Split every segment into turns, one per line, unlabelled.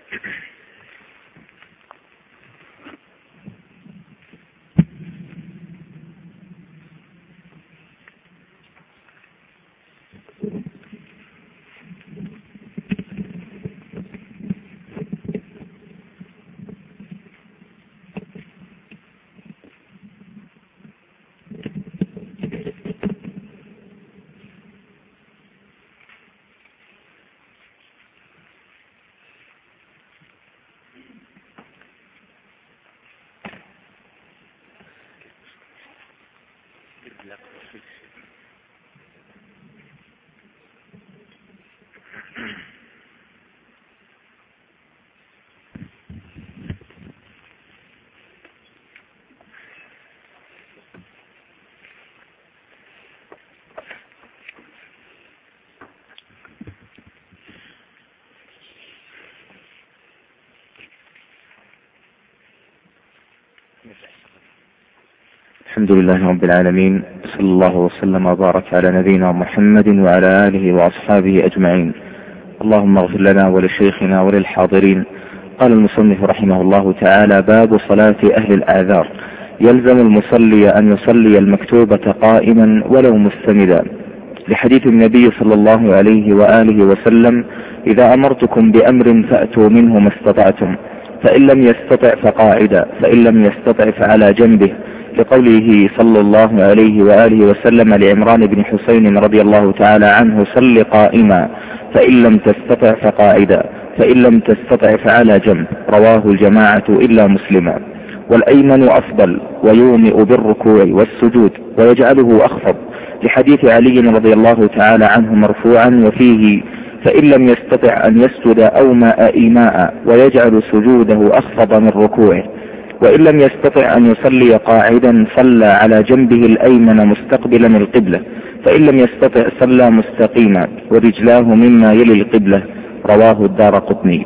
الحمد لله رب العالمين، صلى الله وسلم وبارك على نبينا محمد وعلى آله وأصحابه أجمعين. اللهم اغفر لنا ولشيخنا وللحاضرين. قال المصنف رحمه الله تعالى: باب صلاة أهل الأعذار. يلزم المصلي أن يصلي المكتوبة قائما ولو مستندا، لحديث النبي صلى الله عليه وآله وسلم: إذا أمرتكم بأمر فأتوا منه ما استطعتم، فإن لم يستطع فقاعدا، فإن لم يستطع فعلى جنبه، لقوله صلى الله عليه وآله وسلم لعمران بن حسين رضي الله تعالى عنه: صل قائما، فإن لم تستطع فقاعدا، فإن لم تستطع فعلى جنب. رواه الجماعة إلا مسلما. والأيمن أفضل، ويومئ بالركوع والسجود ويجعله أخفض، لحديث علي رضي الله تعالى عنه مرفوعا وفيه: فإن لم يستطع أن يسجد أومأ إيماء، ويجعل سجوده أخفض من ركوعه. وإن لم يستطع أن يصلي قاعدا صلى على جنبه الأيمن مستقبلا القبلة، فإن لم يستطع صلى مستقيما ورجلاه مما يلي القبلة. رواه الدارقطني.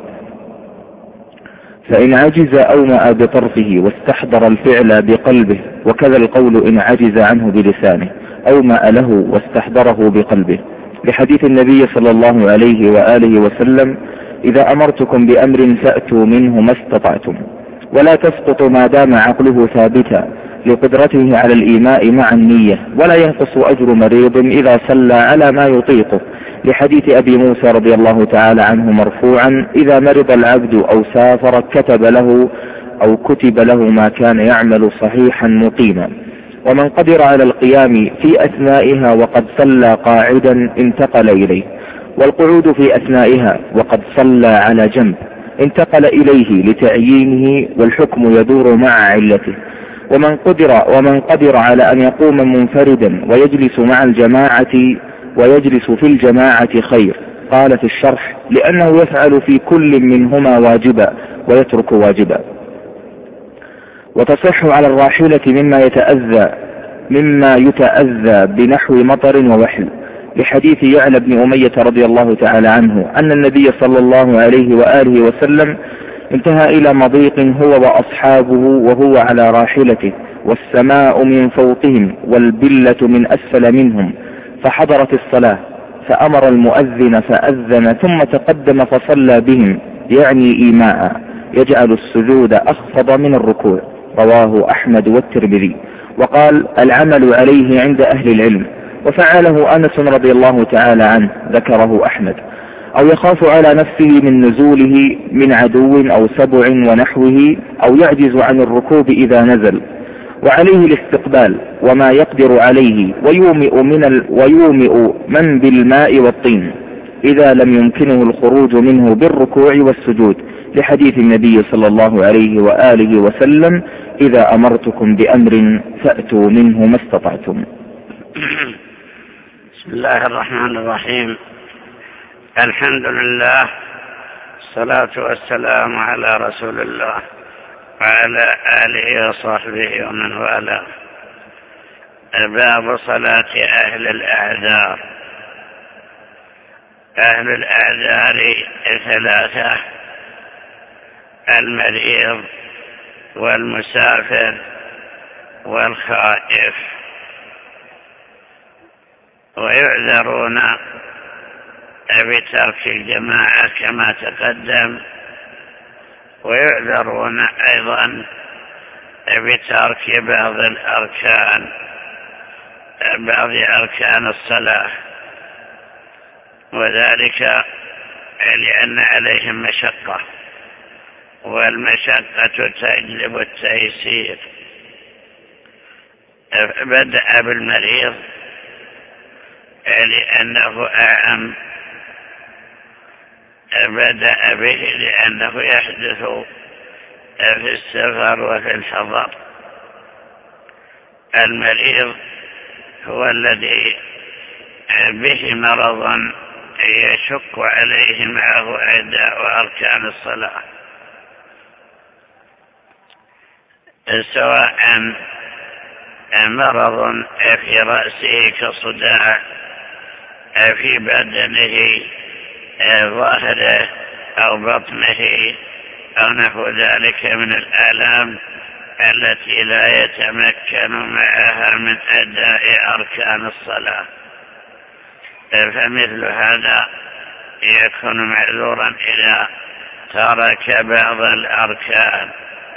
فإن عجز أومأ بطرفه واستحضر الفعل بقلبه، وكذا القول إن عجز عنه بلسانه أومأ له واستحضره بقلبه، لحديث النبي صلى الله عليه وآله وسلم: إذا أمرتكم بأمر فأتوا منه ما استطعتم. ولا تسقط ما دام عقله ثابتا، لقدرته على الإيماء مع النية، ولا ينقص أجر مريض إذا صلى على ما يطيقه، لحديث أبي موسى رضي الله تعالى عنه مرفوعا: إذا مرض العبد أو سافر كتب له ما كان يعمل صحيحا مقيما. ومن قدر على القيام في أثنائها وقد صلى قاعدا انتقل إليه، والقعود في أثنائها وقد صلى على جنب انتقل إليه لتعيينه، والحكم يدور مع علته. ومن قدر على أن يقوم منفردا ويجلس مع الجماعة ويجلس في الجماعة خير. قال في الشرح: لأنه يفعل في كل منهما واجبا ويترك واجبا. وتصح على الراحلة مما يتأذى بنحو مطر ووحل، لحديث يعلى بن أمية رضي الله تعالى عنه أن النبي صلى الله عليه وآله وسلم انتهى إلى مضيق هو وأصحابه وهو على راحلته، والسماء من فوقهم والبلة من أسفل منهم، فحضرت الصلاة، فأمر المؤذن فأذن، ثم تقدم فصلى بهم، يعني إيماء، يجعل السجود أخفض من الركوع. رواه أحمد والترمذي. وقال: العمل عليه عند أهل العلم، وفعله أنس رضي الله تعالى عنه، ذكره أحمد. أو يخاف على نفسه من نزوله من عدو أو سبع ونحوه، أو يعجز عن الركوب إذا نزل، وعليه الاستقبال وما يقدر عليه، ويومئ من بالماء والطين إذا لم يمكنه الخروج منه بالركوع والسجود، لحديث النبي صلى الله عليه وآله وسلم: إذا أمرتكم بأمر فأتوا منه ما استطعتم.
بسم الله الرحمن الرحيم. الحمد لله، الصلاة والسلام على رسول الله وعلى آله وصحبه ومن والاه. باب صلاة أهل الأعذار. أهل الأعذار ثلاثة: المريض والمسافر والخائف. ويعذرون بترك الجماعة كما تقدم، ويعذرون أيضا بترك بعض أركان الصلاة، وذلك لأن عليهم مشقة، والمشقة تجلب التيسير. بدأ بالمريض لأنه أعم، بدأ به لأنه يحدث في السفر وفي الحضر. المريض هو الذي به مرض يشق عليه معه أداء أركان الصلاة، سواء مرض في رأسه كصداع، في بدنه ظاهره أو بطنه أو نحو ذلك من الآلام التي لا يتمكن معها من أداء أركان الصلاة، فمثل هذا يكون معذورا إذا ترك بعض الأركان.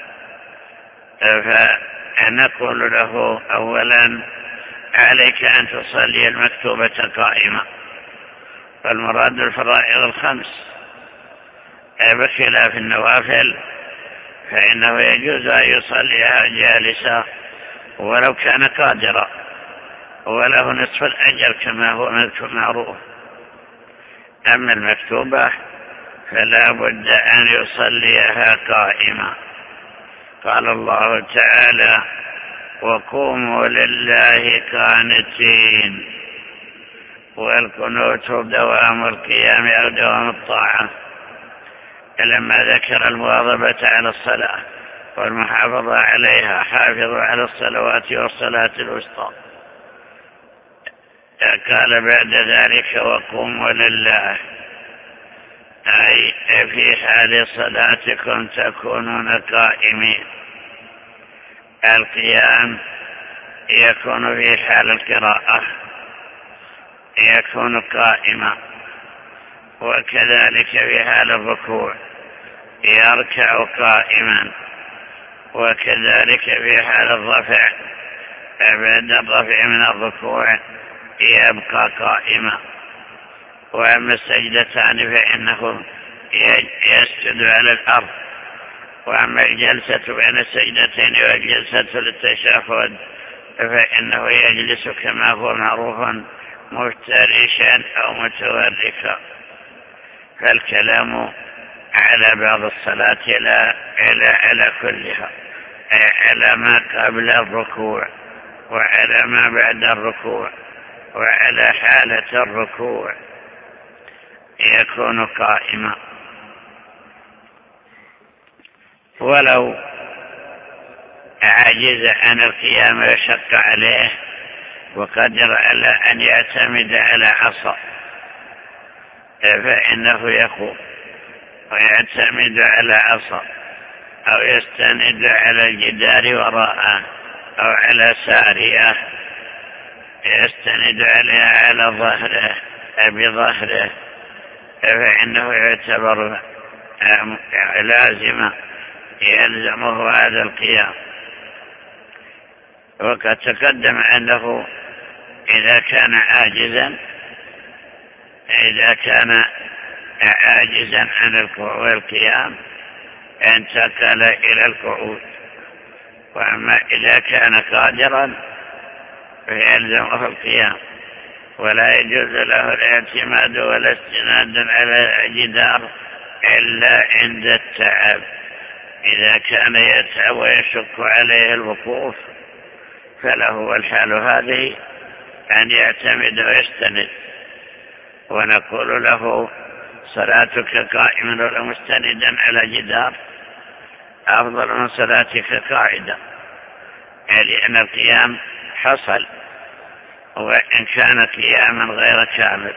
فنقول له أولا عليك أن تصلي المكتوبة قائمة، فالمراد الفرائض الخمس، بخلاف النوافل فإنه يجوز أن يصليها جالسا ولو كان قادرا، وله نصف الأجر كما هو معروف. أما المكتوبة فلا بد أن يصليها قائمة. قال الله تعالى: وقوموا لله قانتين، والقنوت دوام القيام أو دوام الطاعة. لما ذكر المواظبة على الصلاة والمحافظة عليها، حافظوا على الصلوات والصلاة الوسطى، قال بعد ذلك: وقوموا لله، أي في حال صلاتكم تكونون قائمين. القيام يكون في حال القراءة، يكون قائما، وكذلك في حال الركوع يركع قائما، وكذلك في حال الرفع بعد الرفع من الركوع يبقى قائما. وأما السجدتان فإنه يسجد على الأرض، وأما الجلسة بين السجدتين والجلسة للتشهد فإنه يجلس كما هو معروف مفترشا أو متوركا. فالكلام على بعض الصلاة لا على كلها، على ما قبل الركوع وعلى ما بعد الركوع وعلى حالة الركوع يكون قائما. ولو عجز عن القيام وشق عليه وقدر على أن يعتمد على عصا فإنه يقوم ويعتمد على عصا، أو يستند على الجدار وراءه، أو على سارية يستند عليها على ظهره بظهره، فإنه يعتبر لازما يلزمه هذا القيام. وقد تقدم أنه إذا كان عاجزا عن القيام انتقل إلى القعود، وأما إذا كان قادرا فيلزمه القيام، ولا يجوز له الاعتماد ولا استناد على الجدار إلا عند التعب. إذا كان يتعب ويشق عليه الوقوف فله الحال هذه أن يعتمد ويستند، ونقول له: صلاتك قائما ولا مستندا على جدار أفضل من صلاتك قاعدة، لأن القيام حصل، وإن كان قياما غير كامل.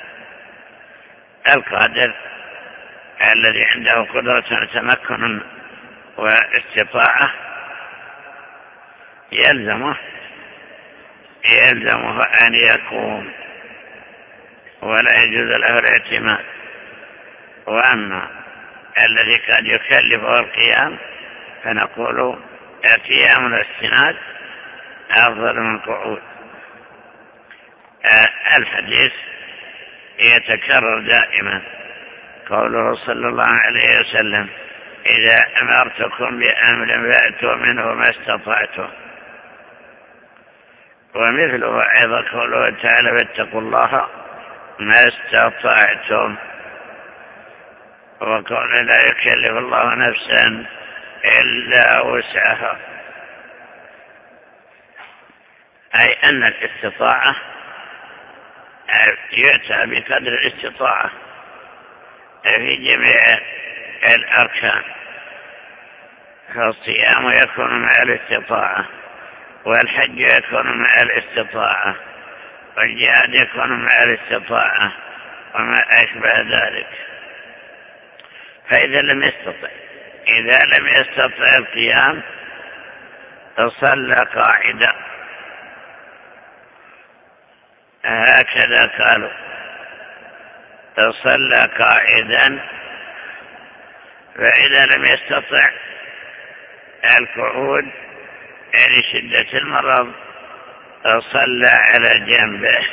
القادر الذي عنده قدرة وتمكن واستطاعة يلزمه أن يقوم، ولا يجوز له الاعتماد. وأما الذي قد يكلفه القيام، فنقول قيام الاستناد أفضل من قعود. الحديث يتكرر دائما، قوله صلى الله عليه وسلم: إذا أمرتكم بأمر فأتوا منه ما استطعتم. ومثله أيضا قوله تعالى: فاتقوا الله ما استطعتم. وقول: لا يكلف الله نفسا إلا وسعها، أي أن الاستطاعة يؤتى بقدر الاستطاعة في جميع الأركان. فالصيام يكون مع الاستطاعة، والحج يكون مع الاستطاعة، والجهاد يكون مع الاستطاعة، وما أشبه ذلك. فإذا لم يستطع القيام صلى قاعدا، هكذا قالوا: صلى قاعدا. فإذا لم يستطع القعود لشدة المرض صلى على جنبه.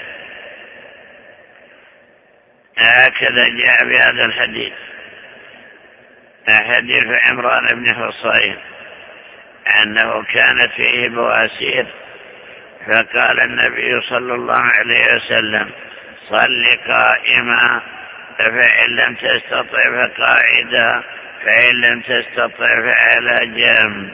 هكذا جاء بهذا الحديث، حديث عمران بن حصين أنه كانت فيه بواسير، فقال النبي صلى الله عليه وسلم: صل قائما، فإن لم تستطع فقاعدا، فإن لم تستطع فعلى جنب.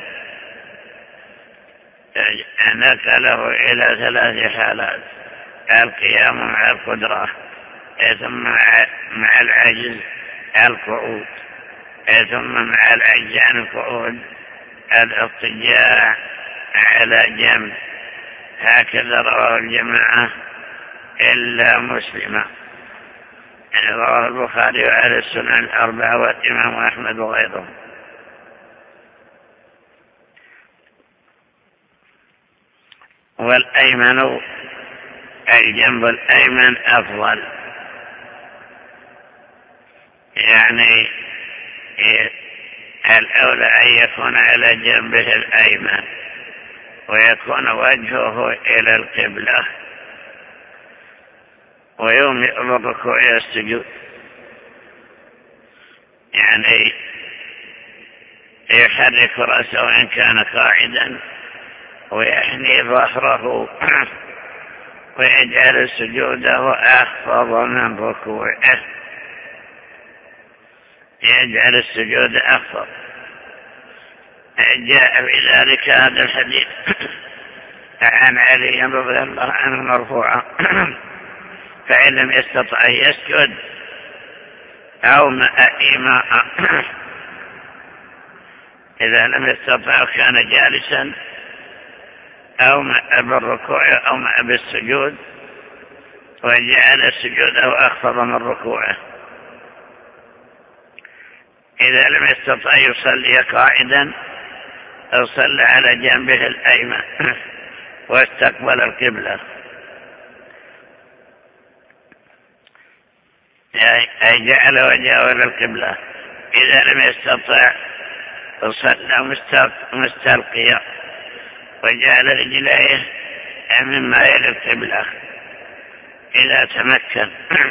نقله إلى 3 حالات: القيام مع القدرة، ثم مع العجز القعود، ثم مع العجز عن القعود الاضطجاع على جنب. هكذا رواه الجماعة إلا مسلما، رواه البخاري وأهل السنن الأربعة والإمام أحمد وغيره. والأيمن، الجنب الأيمن أفضل، يعني الأولى أن يكون على جنبه الأيمن ويكون وجهه إلى القبلة، ويومئ بالركوع والسجود، يعني يحرك رأسه إن كان قاعدا، ويحني ظهره، ويجعل سجوده أخفض من ركوعه، يجعل السجود أخفض. جاء بذلك هذا الحديث عن علي رضي الله عنه مرفوعا: فإن لم يستطع يسجد أو إيماء. إذا لم يستطع كان جالسا أو بالركوع أو بالسجود، وجعل سجوده أخفض من ركوعه. إذا لم يستطع يصلي قاعدا صلى على جنبه الأيمن واستقبل القبلة، أي جعل وجهه إلى القبلة. إذا لم يستطع صلى مستلقيا وجعل رجليه مما يلي القبلة إذا تمكن.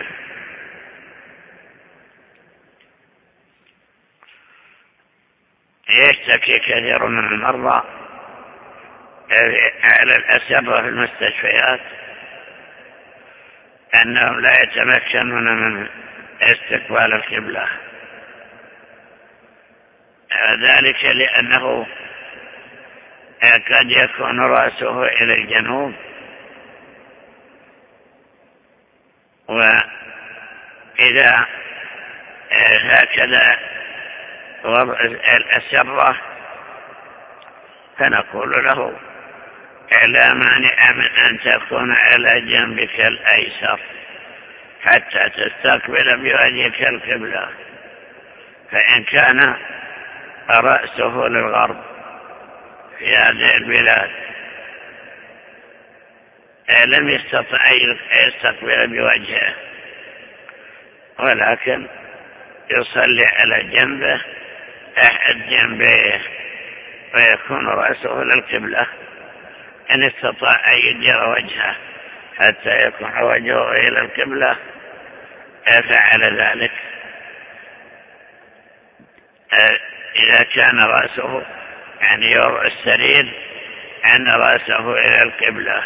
يشتكي كثير من المرضى على الأسرة في المستشفيات أنهم لا يتمكنون من استقبال القبلة، ذلك لأنه قد يكون رأسه إلى الجنوب، وإذا هكذا وضع الأسرة فنقول له: لا مانع من أن تكون على جنبك الأيسر حتى تستقبل بوجهك القبلة. فإن كان رأسه للغرب في هذه البلاد لم يستطع يستقبل بوجهه، ولكن يصلي على جنبه أحد جنبيه ويكون رأسه للقبلة، إن استطاع أن يدير وجهه حتى يكون وجهه إلى القبلة فعل ذلك. إذا كان رأسه يعني يوضع السرير أن رأسه إلى القبلة،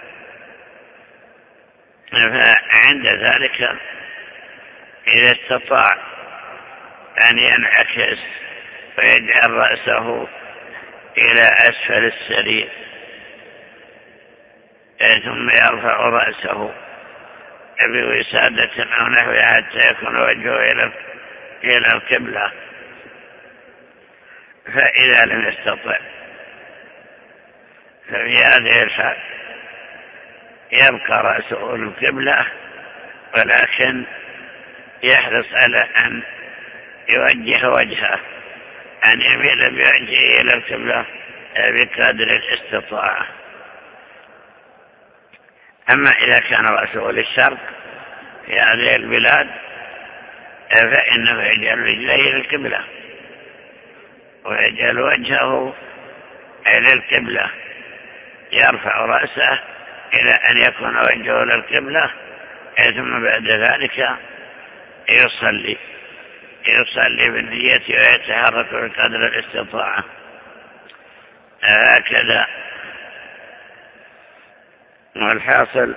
فعند ذلك إذا استطاع أن ينعكس ويجعل رأسه إلى أسفل السرير ثم يرفع رأسه بوسادة أو نحوها حتى يكون وجهه إلى القبلة، فإذا لم يستطع ففي هذه الحال يبقى رأسه للقبلة، ولكن يحرص على أن يوجه وجهه، أن يميل بوجهه إلى القبلة بقدر الاستطاعة. أما إذا كان رأسه للشرق في هذه البلاد فإنه يجعل رجليه للقبلة ويجعل وجهه إلى القبلة، يرفع رأسه إلى أن يكون وجهه للقبلة، ثم بعد ذلك يصلي بالنية ويتحرك بقدر الاستطاعة. هكذا. والحاصل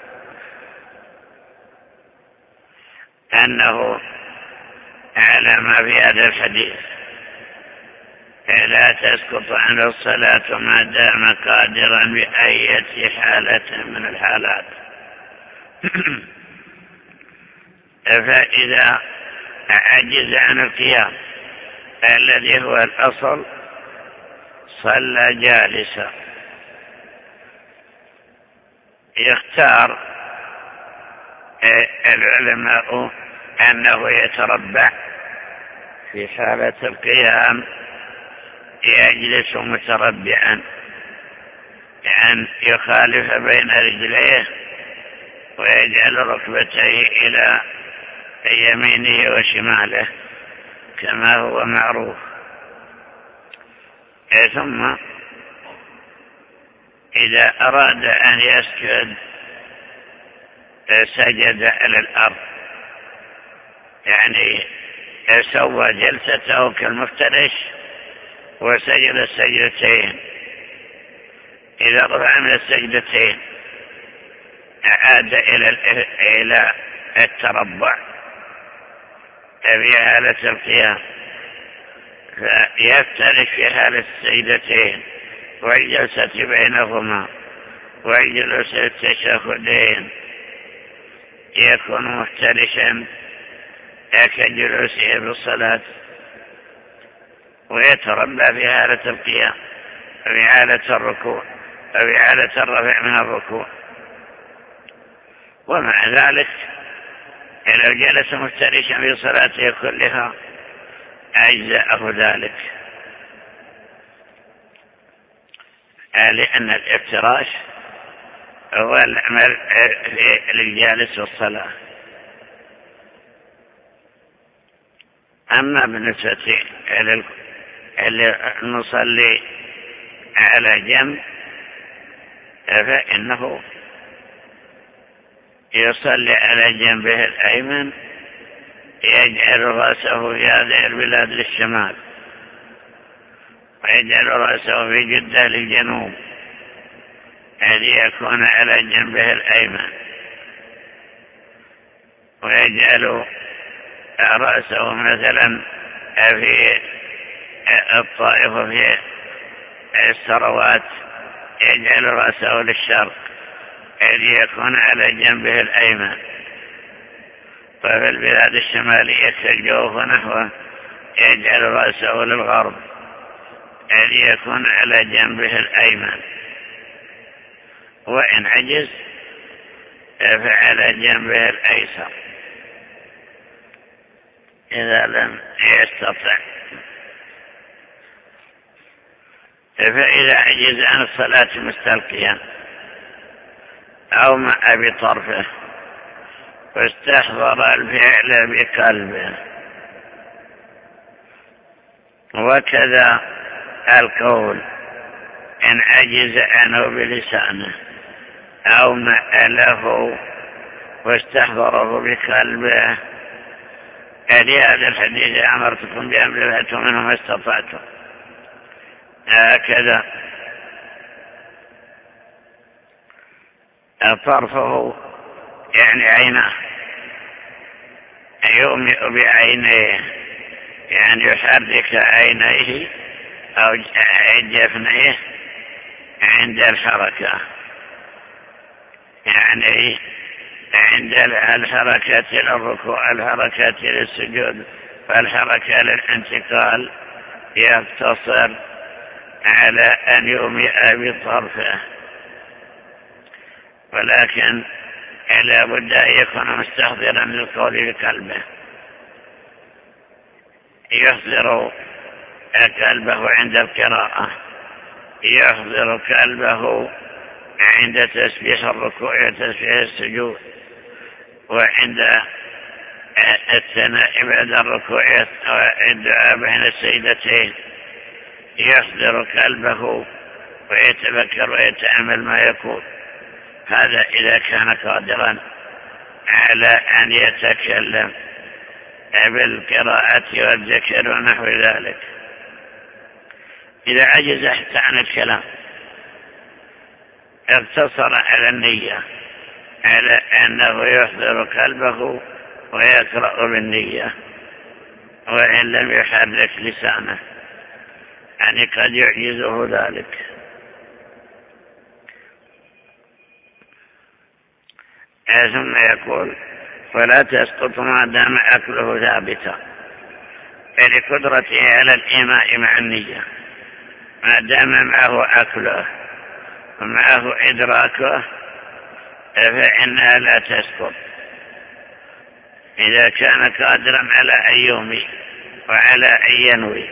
أنه على ما في هذا الحديث لا تسقط عنه الصلاة ما دام قادرا بأية حالة من الحالات. فإذا عجز عن القيام الذي هو الأصل صلى جالسا. يختار العلماء أنه يتربع في حالة القيام، يجلس متربعا، يعني يخالف بين رجليه ويجعل ركبتيه إلى يمينه وشماله كما هو معروف. ثم إذا أراد أن يسجد سجد على الأرض، يعني سوى جلسته كالمفترش وسجد السجدتين. إذا رفع من السجدتين عاد إلى التربع في حالة القيام، فيفترش في حالة السجدتين والجلسة بينهما والجلوس التشهدين، يكون مفترشا كجلوسه بالصلاة، ويتربى في حالة القيام وفي حالة الركوع وفي حالة الرفع من الركوع. ومع ذلك لو جلس مفترشا في صلاته كلها أجزأه ذلك، لأن الافتراش هو العمل للجالس في الصلاة. أما بالنسبة المصلي على جنب فإنه يصلي على جنبه الأيمن، يجعل رأسه في هذه البلاد للشمال ويجعل رأسه في جدة للجنوب، يكون على جنبه الأيمن، ويجعل رأسه مثلا في الطائف في السروات يجعل رأسه للشرق يكون على جنبه الأيمن، وفي البلاد الشمالية كالجوف ونحوه يجعل رأسه للغرب يكون على جنبه الأيمن، وإن عجز فعلى جنبه الأيسر إذا لم يستطع. فإذا عجز عن الصلاة مستلقيا أو مع بطرفه واستحضر الفعل بقلبه وكذا القول إن عجز عنه بلسانه أو مأله واستحضره بقلبه. لهذا الحديث أمرتكم بأمر فأتوا منه ما استطعتم. هكذا طرفه يعني عينه، يومئ بعينيه يعني يحرك عينيه أو جفنيه عند الحركة، يعني عند الحركة للركوع، الحركة للسجود، فالحركة للانتقال يقتصر على أن يومئ بطرفه، ولكن لا بد أن يكون مستحضرا للقول بقلبه، يحضر قلبه عند القراءة، يحضر قلبه عند تسبيح الركوع وتسبيح السجود، وعند الثناء بعد الركوع والدعاء بين السجدتين يحضر قلبه ويتفكر ويتأمل ما يقول. هذا إذا كان قادرا على أن يتكلم بالقراءة والذكر ونحو ذلك. إذا عجز حتى عن الكلام اقتصر على النية، على أنه يحضر قلبه ويقرأ بالنية، وإن لم يحرك لسانه يعني قد يعجزه ذلك. ثم يقول فلا تسقط ما دام أكله ثابتا، لقدرته على الإيماء مع النية، ما دام معه أكله ومعه إدراكه فإنها لا تسقط إذا كان قادرا على أن يومي وعلى أن ينوي.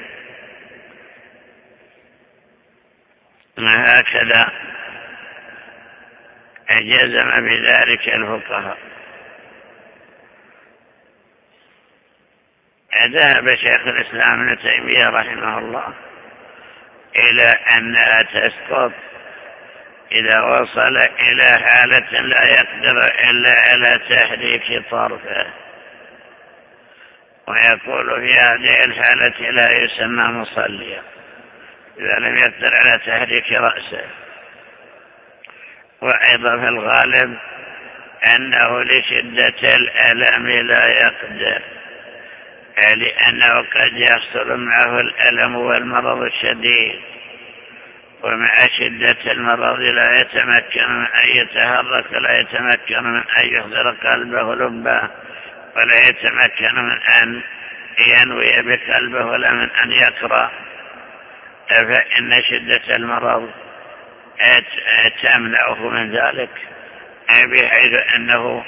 هكذا جزم بذلك الفقهاء. ذهب شيخ الإسلام ابن تيمية رحمه الله إلى أنها تسقط إذا وصل إلى حالة لا يقدر إلا على تحريك طرفه، ويقول في هذه الحالة لا يسمى مصليا إذا لم يقدر على تحريك رأسه. وأيضا في الغالب أنه لشدة الألم لا يقدر، لأنه قد يحصل معه الألم والمرض الشديد، ومع شدة المرض لا يتمكن من أن يتحرك، لا يتمكن من أن يحضر قلبه لبه، ولا يتمكن من أن ينوي بقلبه ولا من أن يقرأ، فإن شدة المرض تمنعه من ذلك، بحيث أنه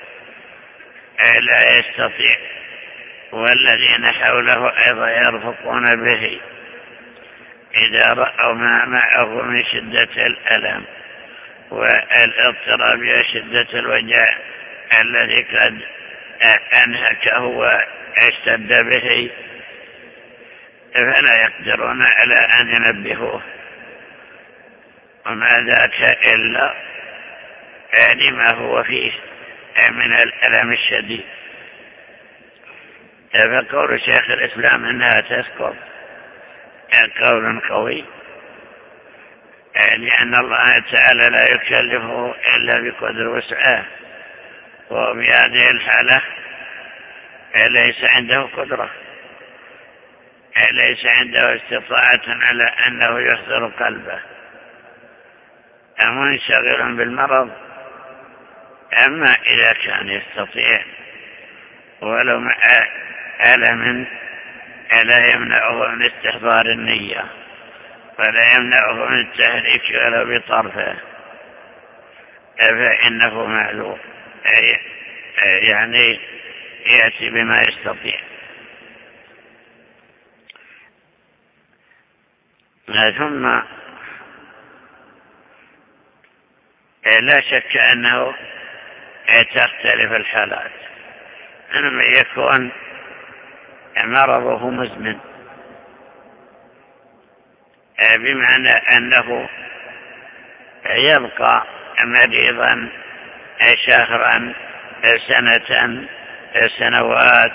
لا يستطيع، والذين حوله أيضا يرفقون به إذا رأوا ما معه من شدة الألم والاضطراب وشدة الوجع الذي قد أنهكه واشتد به، فلا يقدرون على أن ينبهوه، وما ذاك إلا لما هو فيه من الألم الشديد. فقول شيخ الإسلام أنها تسقط قول قوي، لأن الله تعالى لا يكلفه إلا بقدر وسعه، وفي هذه الحالة ليس عنده قدرة، ليس عنده استطاعة على أنه يحضر قلبه، منشغل بالمرض. أما إذا كان يستطيع ولو مع ألم لا يمنعه من استحضار النية ولا يمنعه من التحريك ولو بطرفه، فإنه معلوم، يعني يأتي بما يستطيع. ثم لا شك أنه تختلف الحالات. لما يكون مرضه مزمن بمعنى أنه يبقى مريضا شهرا سنة سنوات،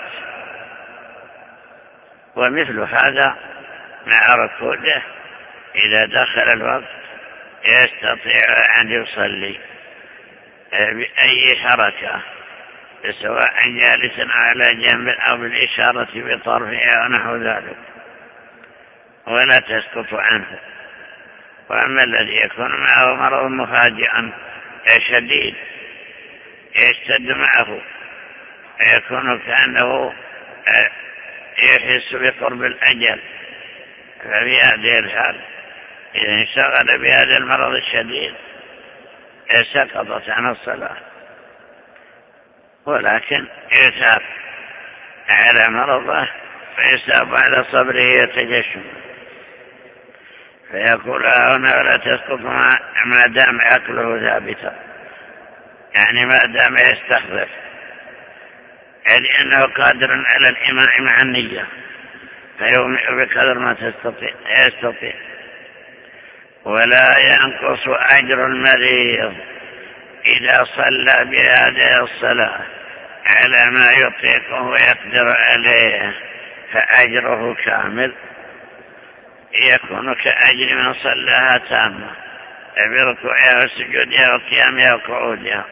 ومثل هذا مع ركوده إذا دخل الوقت يستطيع أن يصلي بأي حركة، سواء جالسا على جنب أو بالإشارة بطرفه أو نحو ذلك، ولا تسقط عنه. وأما الذي يكون معه مرض مفاجئا شديد يشتد معه يكون كأنه يحس بقرب الأجل، ففي هذه الحال إذا انشغل بهذا المرض الشديد سقطت عن الصلاة، ولكن يثاب على مرضه فيثاب على صبره وتجشمه، فيقول هنا ولا تسقط ما دام عقله ثابتا، يعني ما دام يستخلف، لأنه قادر على الإيمان مع النية فيومئ بقدر ما يستطيع. ولا ينقص أجر المريض إذا صلى بهذه الصلاة على ما يطيقه ويقدر عليه، فأجره كامل، يكون كأجر من صلاها تامة بركوعها وسجودها وقيامها وقعودها.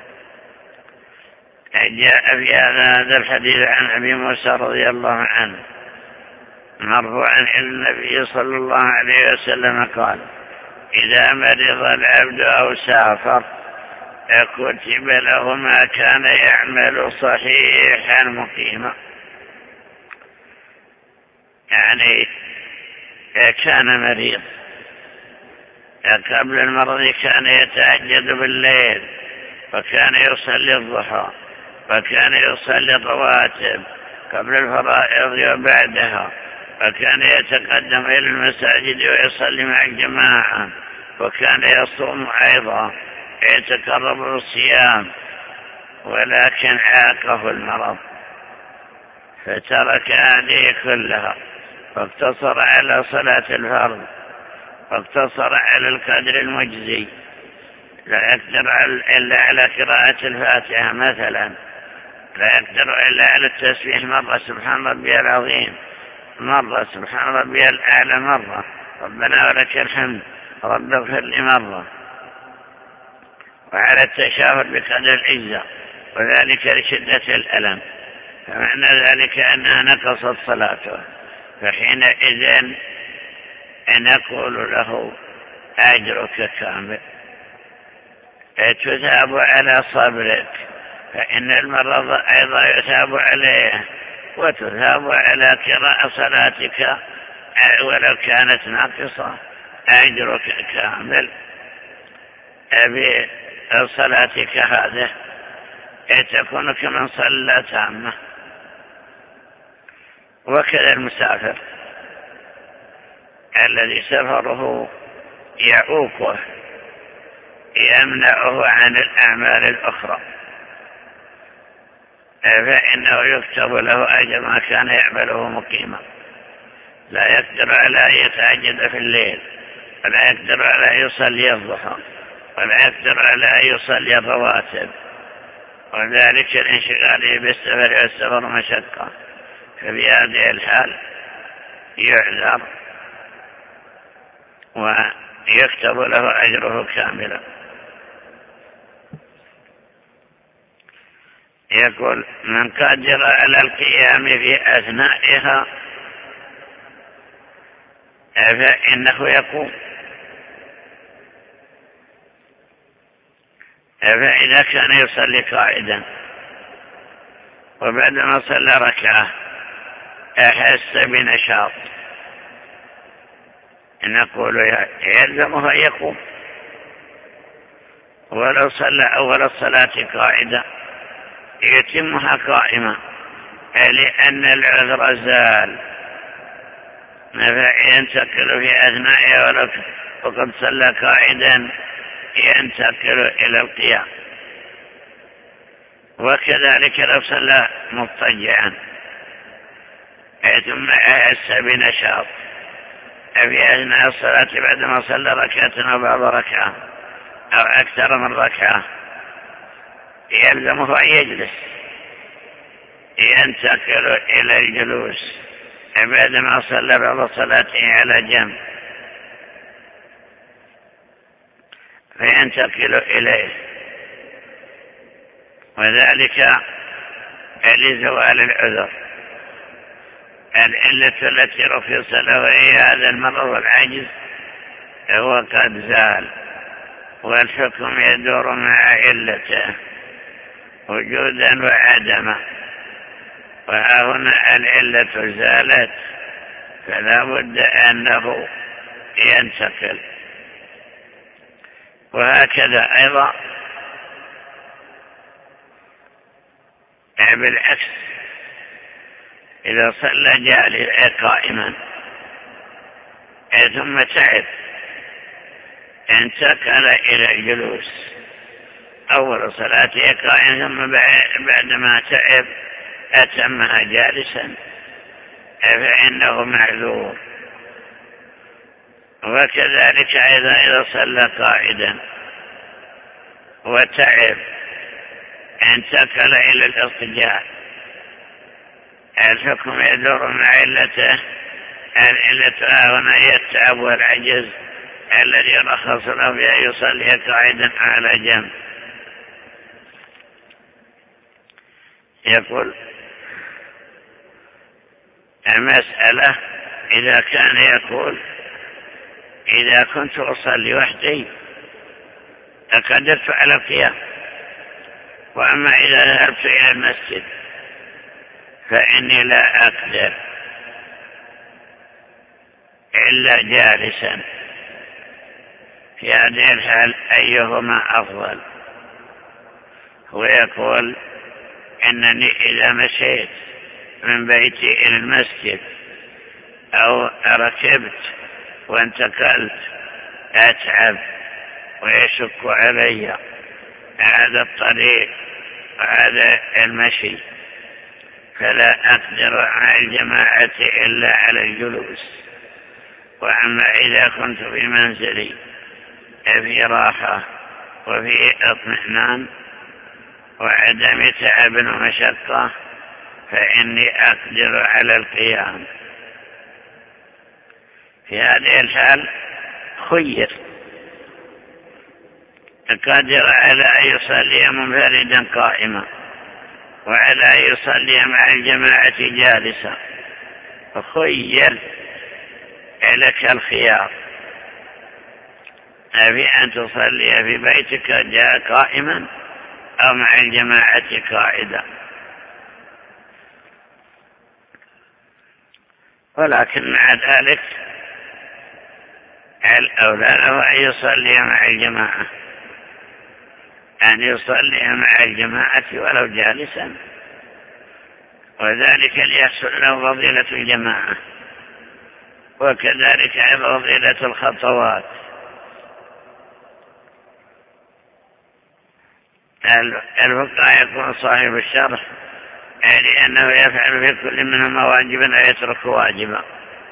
جاء في هذا الحديث عن أبي موسى رضي الله عنه مرفوعا إلى النبي صلى الله عليه وسلم قال: إذا مرض العبد أو سافر كتب له ما كان يعمل صحيحا مقيما، يعني كان مريض قبل المرض كان يتهجد بالليل، وكان يصلي الضحى، وكان يصلي الرواتب قبل الفرائض وبعدها، وكان يتقدم إلى المساجد ويصلي مع الجماعة، وكان يصوم أيضا يتقرب بالصيام، ولكن عاقه المرض فترك هذه كلها واقتصر على صلاة الفرض، واقتصر على القدر المجزي، لا يقدر إلا على قراءة الفاتحة مثلا، لا يقدر إلا على التسبيح مرة سبحان ربي العظيم، مرة سبحان ربي الأعلى، مرة ربنا ولك الحمد رب اغفر لي مرة، وعلى التشهد بقدر العزة، وذلك لشدة الألم، فمعنى ذلك أنها نقصت صلاته، فحينئذ نقول له أجرك كامل، تثاب على صبرك، فإن المرض أيضا يثاب عليه، وتثاب على قراءة صلاتك ولو كانت ناقصة، أجرك كامل بصلاتك هذه تكون كمن صلى تامة. وكذا المسافر الذي سفره يعوقه يمنعه عن الأعمال الأخرى، فإنه يكتب له أجر ما كان يعمله مقيما، لا يقدر على أن يتهجد في الليل، ولا يقدر على أن يصلي الضحى، ولا يقدر على أن يصلي الرواتب، وذلك الانشغال بالسفر والسفر مشقة، ففي هذه الحال يعذر ويكتب له أجره كاملا. يقول: من قدر على القيام في أثنائها فإنه يقوم، فإذا كان يصلي قائدا وبعدما صلى ركعة أحس بنشاط نقول يلزمه أن يقوم، ولو صلى أول الصلاة قائدا يتمها قائمة، لأن العذر زال، ينتقل في أثنائها وقد صلى قائدا ينتقل إلى القيام. وكذلك لو صلى مضطجعا ثم أحس بنشاط في أثناء الصلاة بعدما صلى ركعة أو بعض ركعة أو أكثر من ركعة يلزمه أن يجلس، ينتقل إلى الجلوس بعدما صلى بعض صلاته على جنب فينتقل إليه، وذلك لزوال العذر. العلة التي رخص له هي هذا المرض والعجز هو قد زال، والحكم يدور مع علته وجودا وعدما، وهنا العلة زالت فلا بد أنه ينتقل. وهكذا أيضا بالعكس إذا صلى قائما ثم تعب انتقل إلى الجلوس، أول صلاته قائما ثم بعدما تعب أتمها جالسا فإنه معذور. وكذلك أيضا إذا صلى قاعدا وتعب انتقل إلى الاضطجاع الحكم يدور مع علته. العلة هنا هي التعب والعجز الذي رخص له بأن يصلي قاعدا على جنب. يقول المسألة إذا كان يقول إذا كنت أصلي وحدي قدرت على القيام، وأما إذا ذهبت إلى المسجد فإني لا أقدر إلا جالسا. في هذه الحال أيهما أفضل؟ هو يقول إنني إذا مشيت من بيتي إلى المسجد أو ركبت وانتقلت أتعب ويشك علي هذا الطريق وهذا المشي، فلا أقدر على الجماعة إلا على الجلوس. وأما إذا كنت في منزلي في راحة وفي اطمئنان وعدم تعب ومشقة فإني أقدر على القيام. في هذه الحال خير، قادر على أن يصلي منفردا قائما وعلى أن يصلي مع الجماعة جالسا، خير لك الخيار في أن تصلي في بيتك قائما أو مع الجماعة قاعدا. ولكن مع ذلك الأولى له أن يصلي مع الجماعة، أن يصلي مع الجماعة ولو جالسا، وذلك ليحصل له فضيلة الجماعة، وكذلك أيضا فضيلة الخطوات. الفقهاء يكون صاحب الشرح لأنه يفعل في كل منهما واجبا ويترك واجبا.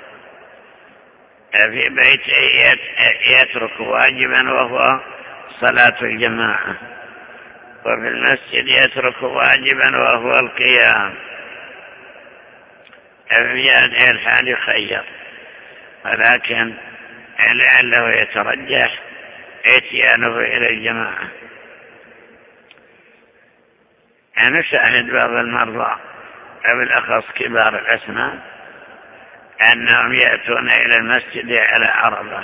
في بيته يترك واجبا وهو صلاة الجماعة، وفي المسجد يترك واجبا وهو القيام. في هذه الحال خير، ولكن لعله يترجح اتيانه إلى الجماعة. نشاهد بعض المرضى وبالأخص كبار الأسنان أنهم يأتون إلى المسجد على عربة،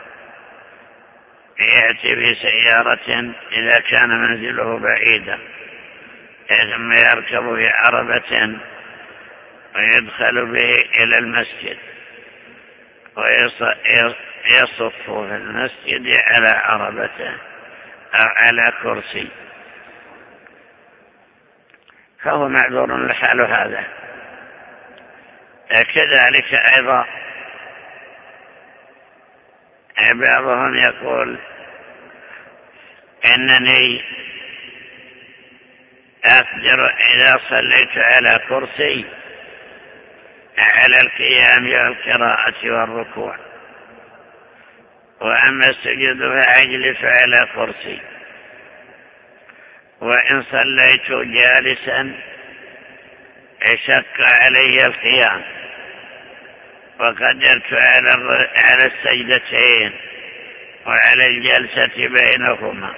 يأتي بسيارة إذا كان منزله بعيدا ثم يركب في عربة ويدخل به إلى المسجد ويصف في المسجد على عربته أو على كرسي، فهو معذور لحال هذا. كذلك أيضا بعضهم يقول إنني أقدر إذا صليت على كرسي على القيام والقراءة والركوع، وأما السجود فأجلس على كرسي. وإن صليت جالسا شق علي القيام وقدرت على السجدتين وعلى الجلسة بينهما،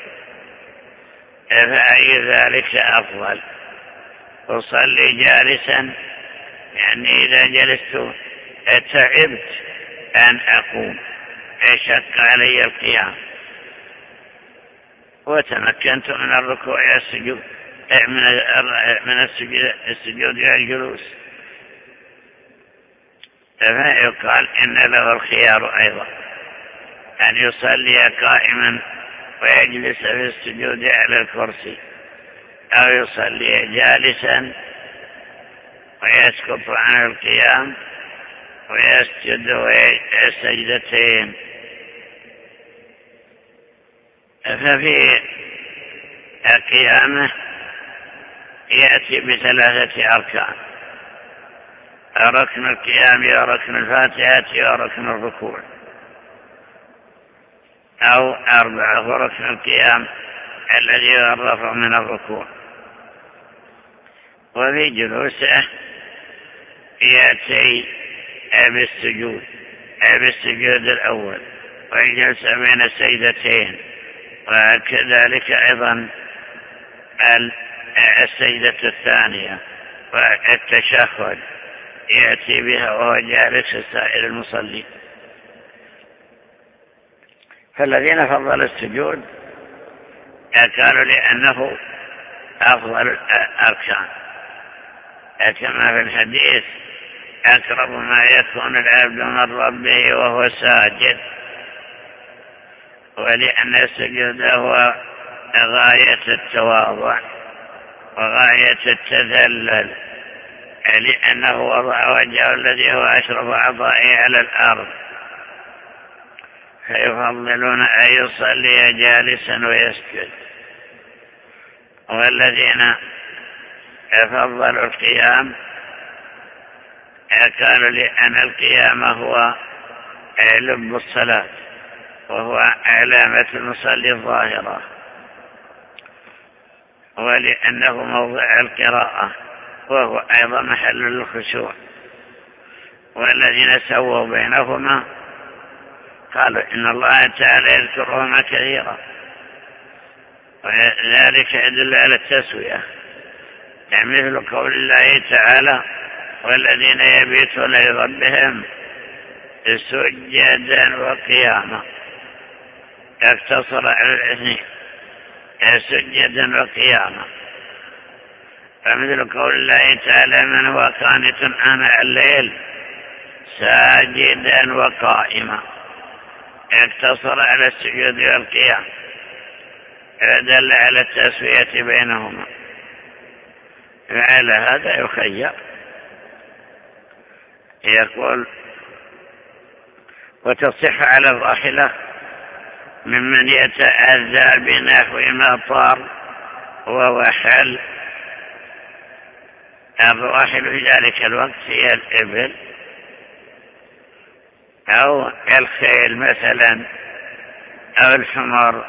فأي ذلك أفضل؟ أصلي جالسا يعني إذا جلست تعبت أن أقوم، شق علي القيام وتمكنت من الركوع والسجود، من السجود والجلوس، فيقال إن له الخيار أيضا أن يصلي قائما ويجلس في السجود على الكرسي، أو يصلي جالسا ويسقط عن القيام ويسجد السجدتين. ففي القيامة يأتي بثلاثة أركان: ركن القيام وركن الفاتحة وركن الركوع، أو 4 ركن القيام الذي يعرف من الركوع. وفي جلوسه يأتي بالسجود الأول والجلسة بين السجدتين، وكذلك أيضا السجدة الثانية والتشهد يأتي بها وهو جالس سائر المصلين. فالذين فضلوا السجود قالوا لأنه أفضل الأركان، كما في الحديث: أقرب ما يكون العبد من ربه وهو ساجد. ولأن السجود هو غاية التواضع وغاية التذلل، لأنه وضع وجهه الذي هو أشرف أعضائه على الأرض، فيفضلون أن يصلي جالسا ويسجد. والذين فضلوا القيام قالوا لأن القيام هو لب الصلاة، وهو علامة المصلي الظاهرة، ولأنه موضع القراءة، وهو أيضا محل الخشوع. والذين سووا بينهما قالوا إن الله تعالى يذكرهما كثيرا، وذلك يدل على التسوية، مثل قول الله تعالى: والذين يبيتون لربهم سجدا وقياما، اقتصر على الاثنين، سجدا وقياما. فمثل قول الله تعالى: من هو قانت آناء الليل ساجدا وقائما، اقتصر على السجود والقيام، دل على التسوية بينهما. وعلى هذا يخير. يقول: وتصح على الراحلة ممن يتأذى بنحو ما طار ووحل. الراحل في ذلك الوقت هي الإبل أو الخيل مثلا أو الحمار.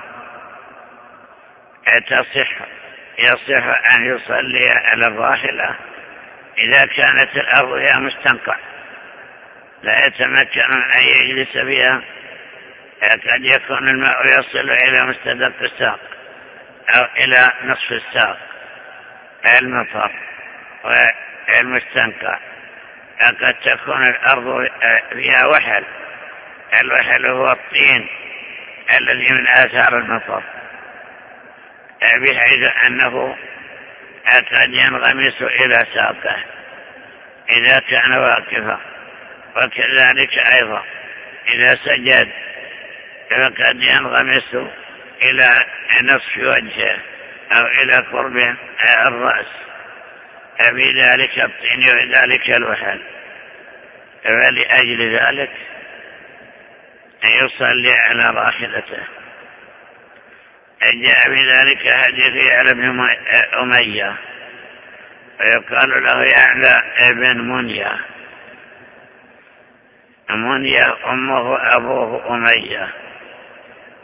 يصح أن يصلي على الراحلة إذا كانت الأرض هي مستنقع لا يتمكن أن يجلس بها، قد يكون الماء يصل إلى مستدق الساق أو إلى نصف الساق، المطر والمستنقع. قد تكون الأرض فيها وحل، الوحل هو الطين الذي من آثار المطر، بحيث أنه قد ينغمس إلى ساقه إذا كان واقفا. وكذلك أيضا إذا سجد فقد ينغمس إلى نصف وجهه أو إلى قرب الرأس، بذلك الطين وذلك الوحل. فلأجل ذلك يصلي على راحلته. جاء بذلك حديث على ابن أمية، ويقال له يعلى ابن منية، أمه أبوه أمية،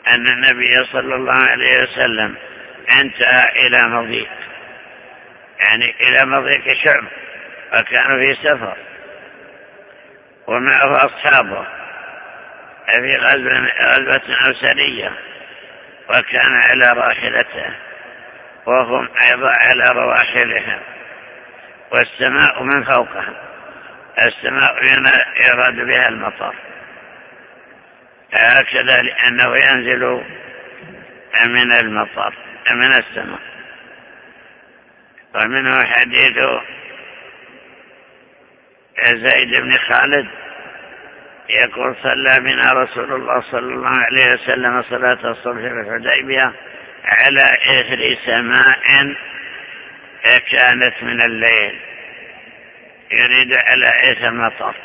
أن النبي صلى الله عليه وسلم انتهى إلى مضيق، يعني إلى مضيق شعب، وكانوا في سفر ومعه أصحابه في غزوة أو سرية، وكان على راحلته وهم أيضا على رواحلهم، والسماء من فوقهم. السماء يراد بها المطر، هكذا لأنه ينزل من المطر من السماء. ومنه حديث زيد بن خالد يقول صلى بنا رسول الله صلى الله عليه وسلم صلاة الصبح في الحديبية على إثر سماء كانت من الليل، يريد على إثر المطر.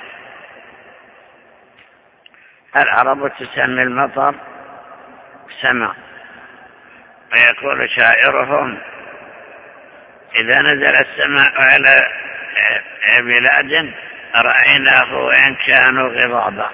العرب تسمي المطر سماء، ويقول شاعرهم إذا نزل السماء على بلاد رأيناه وإن كانوا غضابا،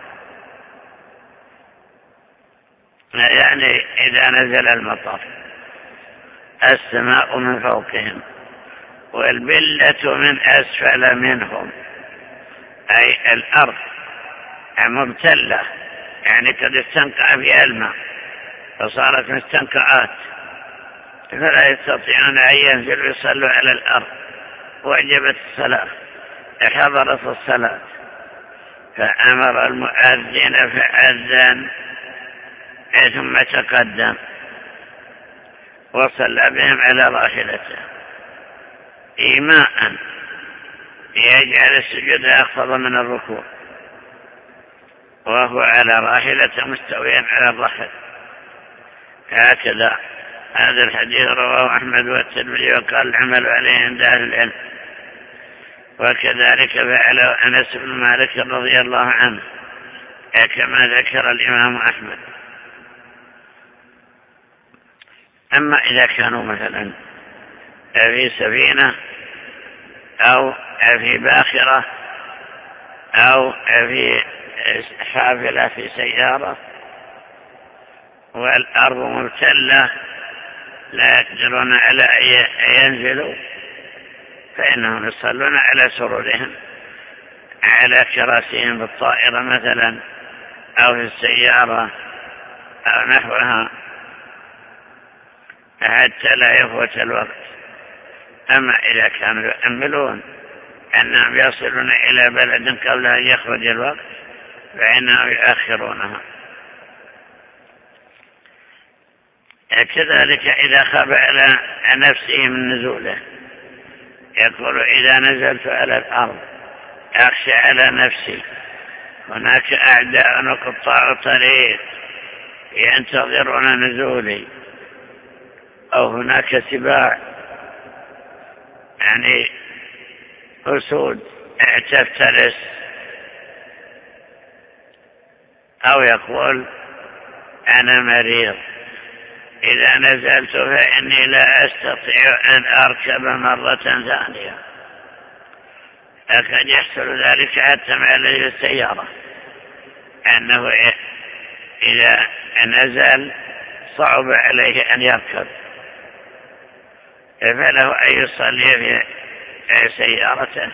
يعني إذا نزل المطر السماء من فوقهم والبلة من أسفل منهم، أي الأرض مبتلة، يعني قد استنقع فيها الماء فصارت مستنقعات، فلا يستطيعون أن ينزلوا يصلوا على الأرض. وجبت الصلاة، حضرت الصلاة، فأمر المؤذن فأذن ثم تقدم وصلى بهم على راحلته إيماء يجعل السجود أخفض من الركوع، وهو على راحلته مستويا على الرحل. هكذا هذا الحديث رواه أحمد والترمذي وقال العمل عليه عند أهل العلم، وكذلك فعله أنس بن مالك رضي الله عنه كما ذكر الإمام أحمد. أما إذا كانوا مثلا في سفينة أو في باخرة أو في حافلة في سيارة والأرض مبتلة لا يقدرون على أن ينزلوا، فإنهم يصلون على سررهم على كراسيهم بالطائرة مثلا أو في السيارة أو نحوها حتى لا يفوت الوقت. أما إذا كانوا يؤملون أنهم يصلون إلى بلد قبل أن يخرج الوقت فإنهم يؤخرونها. كذلك إذا خاف على نفسه من نزوله يقول إذا نزلت على الأرض أخشى على نفسي، هناك أعداء وقطاع طريق ينتظرون نزولي، أو هناك سباع يعني أسود تفترس، أو يقول أنا مريض إذا نزلت فإني لا أستطيع أن أركب مرة ثانية. أكاد يحصل ذلك حتى مع الذي السيارة، أنه إذا نزل صعب عليه أن يركب، فله أن يصلي في سيارته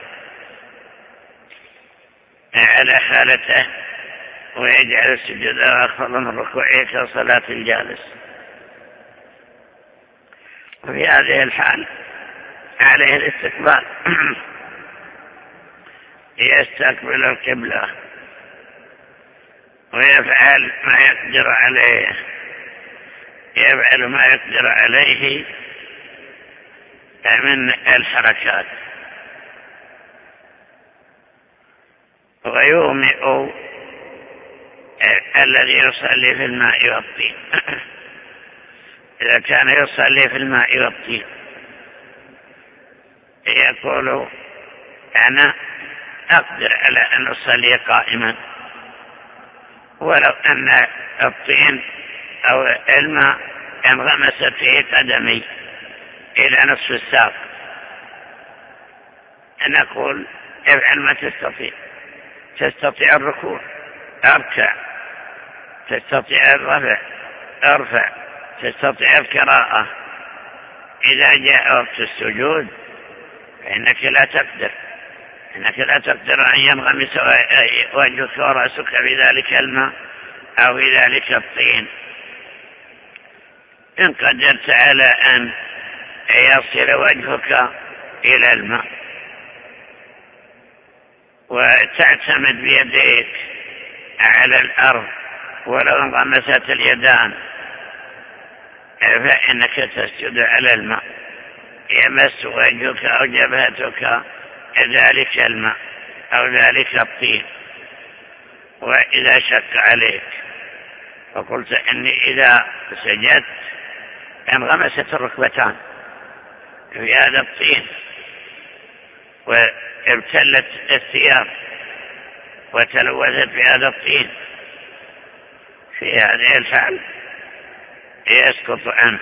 على حالته ويجعل السجود أخفض من ركوعه كصلاة الجالس. وفي هذه الحال عليه الاستقبال، يستقبل القبلة ويفعل ما يقدر عليه، يفعل ما يقدر عليه من الحركات، ويومئ الذي يصلي في الماء والطين. إذا كان يصلي في الماء والطين يقول أنا أقدر على أن أصلي قائما، ولو أن الطين أو الماء انغمست فيه قدمي إلى نصف الساق، نقول افعل ما تستطيع، تستطيع الركوع اركع، تستطيع الرفع ارفع تستطيع القراءة. إذا جاء وقت السجود فإنك لا تقدر أن ينغمس وجهك ورأسك بذلك الماء أو بذلك الطين. إن قدرت على أن يصل وجهك إلى الماء وتعتمد بيديك على الأرض ولو انغمست اليدان فإنك تسجد على الماء، يمس وجهك أو جبهتك ذلك الماء أو ذلك الطين. وإذا شك عليك فقلت إني إذا سجدت انغمست الركبتان في هذا الطين وابتلت الثياب وتلوثت في هذا الطين، في هذه الحال يسقط عنه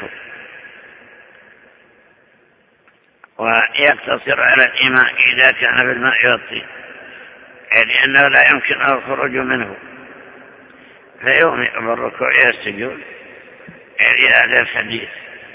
ويقتصر على الإماء إذا كان في الماء والطين، لأنه لا يمكن الخروج منه، فيومئ بالركوع والسجود لهذا الحديث.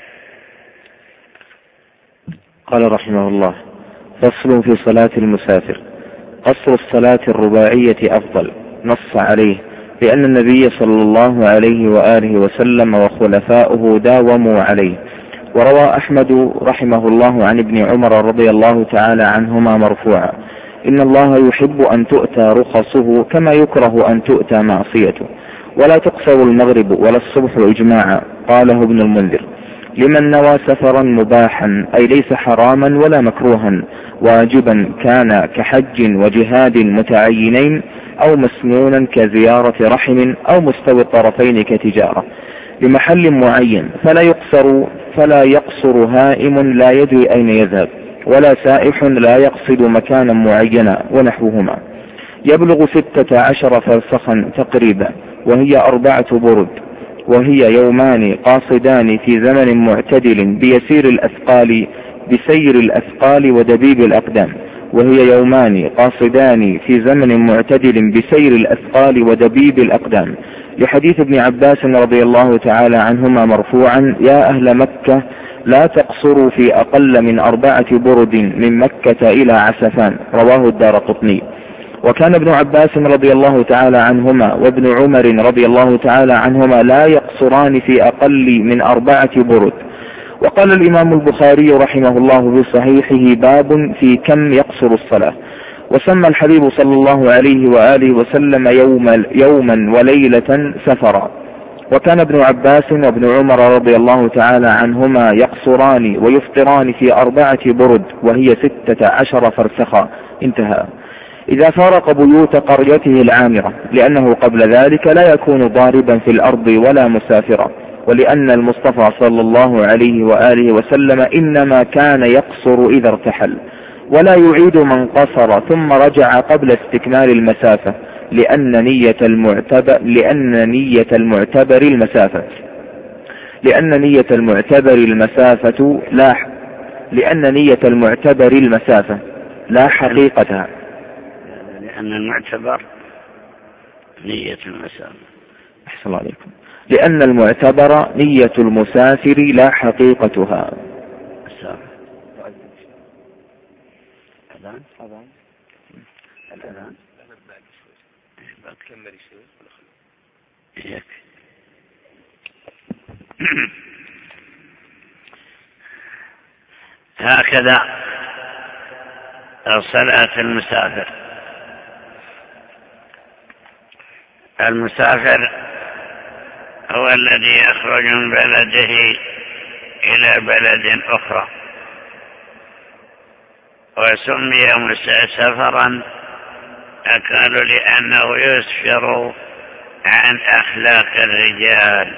قال رحمه الله: فصل في صلاة المسافر. قصر الصلاة الرباعية أفضل، نص عليه لأن النبي صلى الله عليه وآله وسلم وخلفاؤه داوموا عليه. وروى أحمد رحمه الله عن ابن عمر رضي الله تعالى عنهما مرفوعا: إن الله يحب أن تؤتى رخصه كما يكره أن تؤتى معصيته، ولا تقصر المغرب ولا الصبح إجماعا. قاله ابن المنذر: لمن نوى سفرا مباحا، أي ليس حراما ولا مكروها، واجبا كان كحج وجهاد متعينين، أو مسنونا كزيارة رحم، أو مستوي الطرفين كتجارة، بمحل معين، فلا يقصر هائم لا يدري أين يذهب، ولا سائح لا يقصد مكانا معينا، ونحوهما. يبلغ 16 فرسخا تقريبا، وهي 4 برد، وهي يومان قاصدان في زمن معتدل بسير الأثقال ودبيب الأقدام، وهي يومان قاصدان في زمن معتدل بسير الأثقال ودبيب الأقدام، لحديث ابن عباس رضي الله تعالى عنهما مرفوعا: يا أهل مكة لا تقصروا في أقل من 4 برد من مكة إلى عسفان. رواه الدارقطني. وكان ابن عباس رضي الله تعالى عنهما وابن عمر رضي الله تعالى عنهما لا يقصران في أقل من 4 برد. وقال الإمام البخاري رحمه الله في صحيحه: باب في كم يقصر الصلاة. وسمى الحبيب صلى الله عليه وآله وسلم يوما وليلة سفرا. وكان ابن عباس وابن عمر رضي الله تعالى عنهما يقصران ويفطران في 4 برد، وهي 16 فرسخا. انتهى. إذا فارق بيوت قريته العامرة، لأنه قبل ذلك لا يكون ضاربا في الأرض ولا مسافرا، ولأن المصطفى صلى الله عليه وآله وسلم إنما كان يقصر إذا ارتحل، ولا يعيد من قصر ثم رجع قبل استكمال المسافة، لأن نية المعتبر لا حقيقتها.
لأن المعتبر نية المسافر.
أحسن الله عليكم. لأن المعتبر نية المسافر لا حقيقتها.
هكذا صلاة المسافر. المسافر هو الذي يخرج من بلده إلى بلد أخرى، وسمي سفرا قالوا لأنه يسفر عن أخلاق الرجال،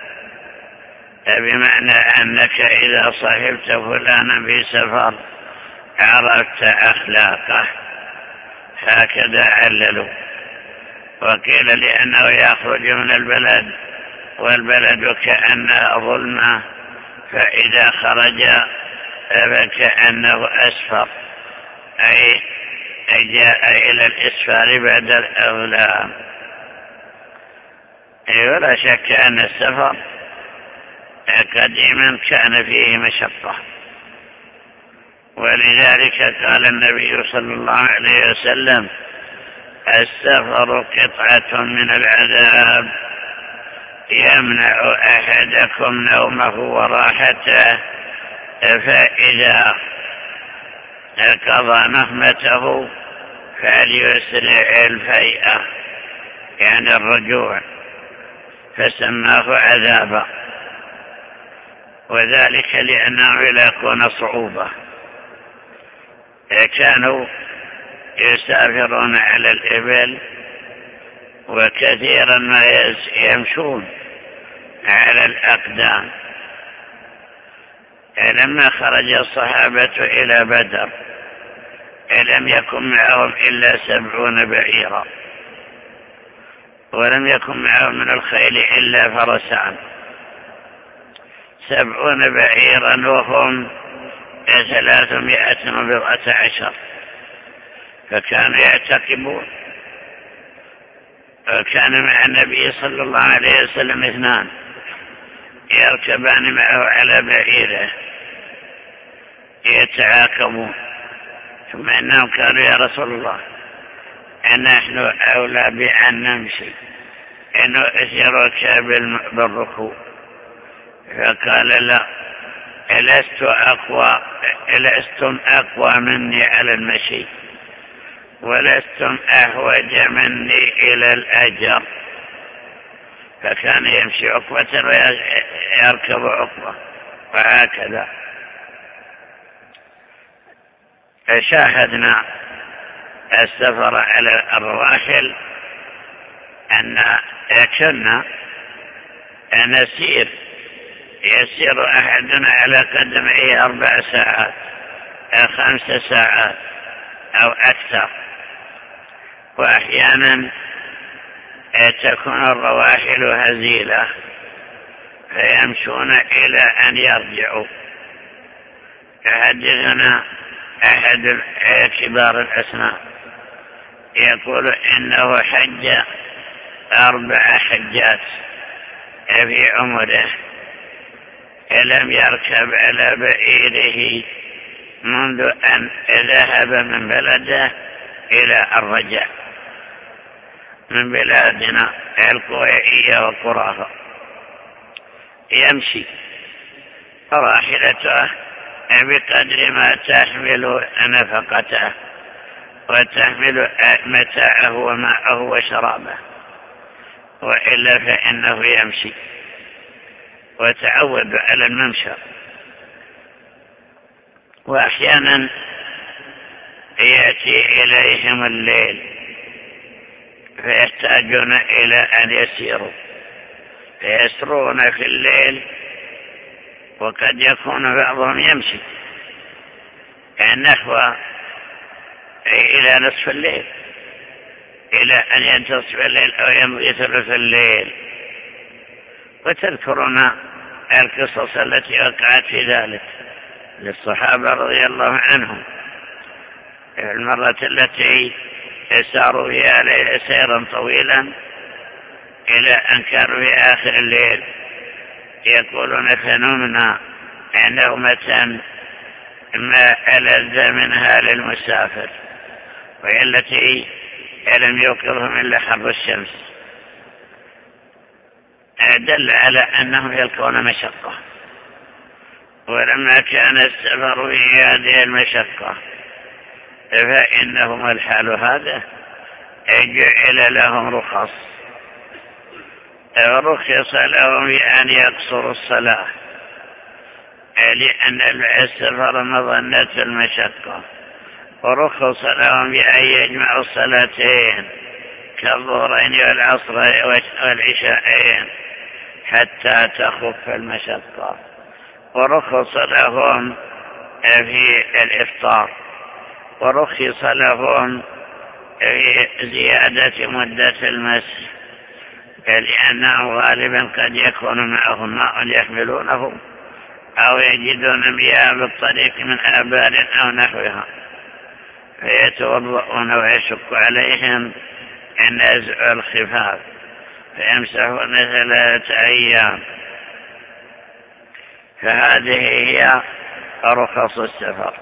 بمعنى أنك إذا صحبت فلانا في سفر عرفت أخلاقه، هكذا عللوا. وقيل لأنه يخرج من البلد والبلد كأنها ظلمة، فإذا خرج فكأنه أسفر، أي جاء إلى الإسفار بعد الأظلام. ولا شك أن السفر قديما كان فيه مشقة. ولذلك قال النبي صلى الله عليه وسلم: السفر قطعة من العذاب يمنع أحدكم نومه وراحته، فإذا قضى نهمته فليسرع الفيئة، يعني الرجوع، فسماه عذابا، وذلك لأنه يلاقون صعوبة. كانوا يسافرون على الإبل، وكثيرا ما يمشون على الأقدام. لما خرج الصحابة إلى بدر لم يكن معهم إلا 70 بعيرا، ولم يكن معهم من الخيل إلا فرسان، 70 بعيرا وهم 314، فكانوا يعتقبون. وكان مع النبي صلى الله عليه وسلم 2 يركبان معه على بعيره يتعاقبون، ثم إنهم قالوا: يا رسول الله، نحن أولى بأن نمشي، نؤثرك بالركوب. فقال: لا، لستم أقوى مني على المشي، ولستم أحوج مني إلى الأجر. فكان يمشي عقبة ويركب عقبة، وهكذا. شاهدنا السفر على الرواحل أن كنا يسير أحدنا على قدمه 4 ساعات أو 5 ساعات أو أكثر، وأحيانا تكون الرواحل هزيلة فيمشون إلى أن يرجعوا. يحدثنا أحد كبار الأسماء يقول إنه حج 4 حجات في عمره، لم يركب على بعيره منذ أن ذهب من بلده إلى الرجاء من بلادنا الكويتية وقراها. يمشي راحلته بقدر ما تحمل نفقته وتحمل متاعه وماءه وشرابه، وإلا فإنه يمشي وتعود على الممشى. وأحيانا يأتي إليهم الليل فيحتاجون إلى أن يسيروا، فيسرون في الليل، وقد يكون بعضهم يمشي نحو إلى نصف الليل، إلى أن ينتصف الليل أو يمضي ثلث الليل. وتذكرون القصص التي وقعت في ذلك للصحابة رضي الله عنهم. المرة التي ساروا فيها سيرا طويلا إلى أن كانوا في آخر الليل يقولون: فنمنا نومة ما ألذ منها للمسافر، وهي التي لم يوقظهم إلا حر الشمس. دل على أنهم يلقون مشقة. ولما كان السفر في هذه المشقة فإنهم الحال هذا جعل لهم رخص، رخص لهم بأن يقصروا الصلاة، لأن السفر مظنة المشقة، ورخص لهم بأن يجمعوا الصلاتين كالظهرين والعصر والعشاءين حتى تخف المشقة، ورخص لهم في الإفطار، ورخص لهم في زيادة مدة المسح، لأنه غالبا قد يكون معهم ماء يحملونه أو يجدون مياه بالطريق من آبار أو نحوها، فيتوضؤون ويشق عليهم نزع الخفاف فيمسحون 3 أيام. فهذه هي رخص السفر.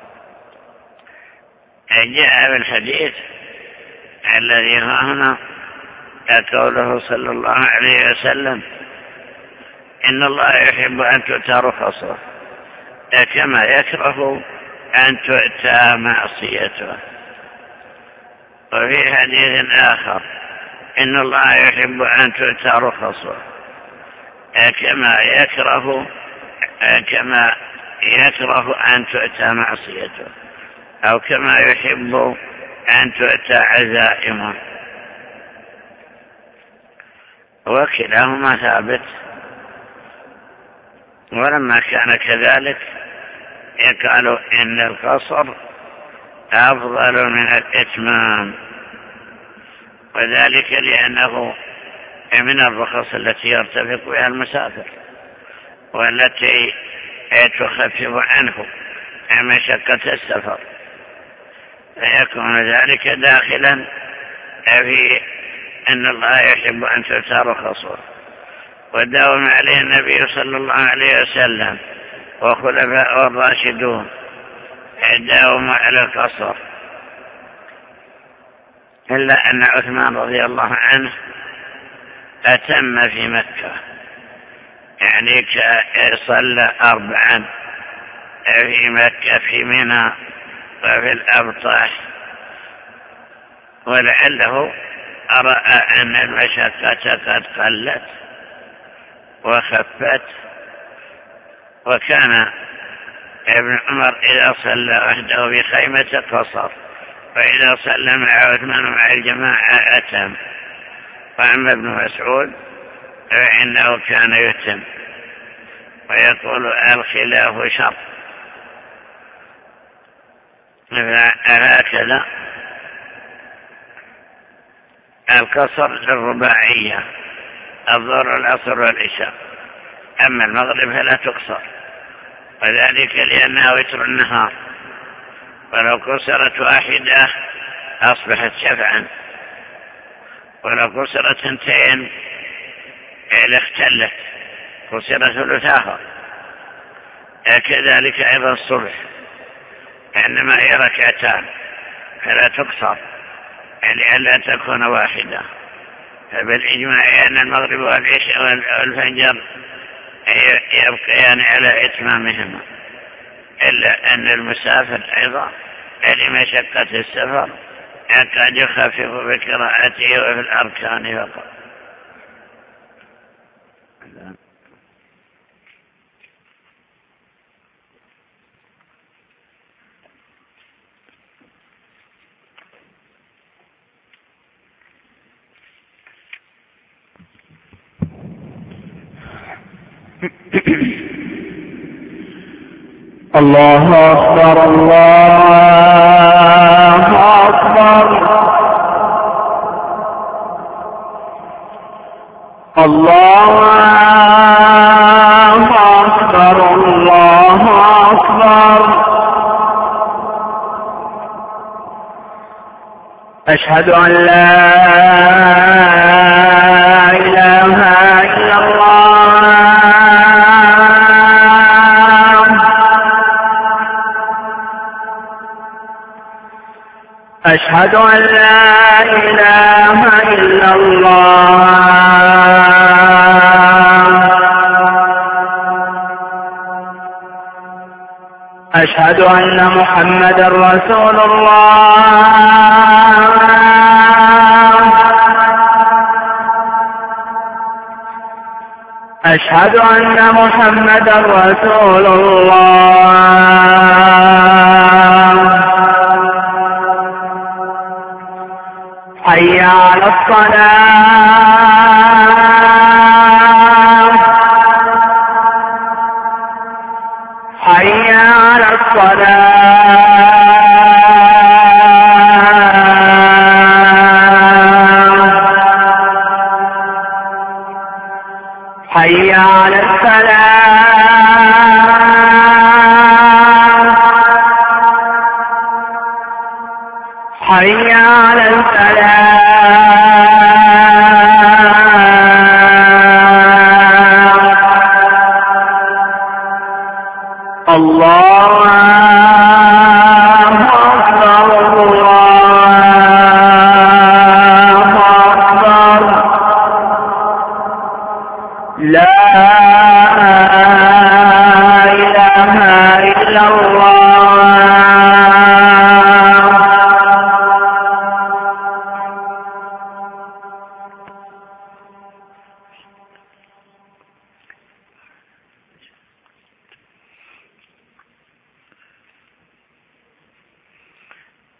جاء بالحديث الذي هنا قوله صلى الله عليه وسلم إن الله يحب أن تؤتى رخصه كما يكره أن تؤتى معصيته. وفي حديث آخر إن الله يحب أن تؤتى رخصه كما يكره أن تؤتى معصيته، أو كما يحب أن تؤتى عزائمه. وكلاهما ثابت. ولما كان كذلك قالوا إن القصر أفضل من الإتمام، وذلك لأنه من الرخص التي يرتفق بها المسافر والتي تخفف عنه مشقة السفر، فيكون ذلك داخلا في أن الله يحب أن تؤتى رخصه. وداوم عليه النبي صلى الله عليه وسلم وخلفاء الراشدون داوموا على القصر، إلا أن عثمان رضي الله عنه أتم في مكة، يعني صلى 4 في مكة في منى وفي الأبطح، ولعله رأى أن المشقة قد قلت وخفت. وكان ابن عمر إذا صلى وحده بخيمة قصر، وإذا صلى مع عثمان مع الجماعة أتم. وأما ابن مسعود فإنه كان يتم ويقول الخلاف شر. هكذا القصر للرباعية الظهر والعصر والعشاء، أما المغرب فلا تقصر، وذلك لأنها وتر النهار، ولو قصرت واحدة أصبحت شفعا، ولو قصرت 2 لاختلت، قصر ثلثاها. كذلك أيضا الصبح، إنما هي 2 ركعتان فلا تقصر لئلا تكون واحدة. فبالإجماع أن المغرب والعشاء والفجر يبقيان على إتمامهما، إلا أن المسافر أيضا لمشقة السفر قد يخفف بقراءته وفي الأركان فقط.
الله أكبر الله أكبر الله أكبر الله أكبر. أشهد أن لا إله إلا الله. أشهد أن لا إله إلا الله. أشهد أن محمدا رسول الله. أشهد أن محمدا رسول الله. حي على الصلاة. حي على الصلاة. حي على الفلاح. حي على الفلاح.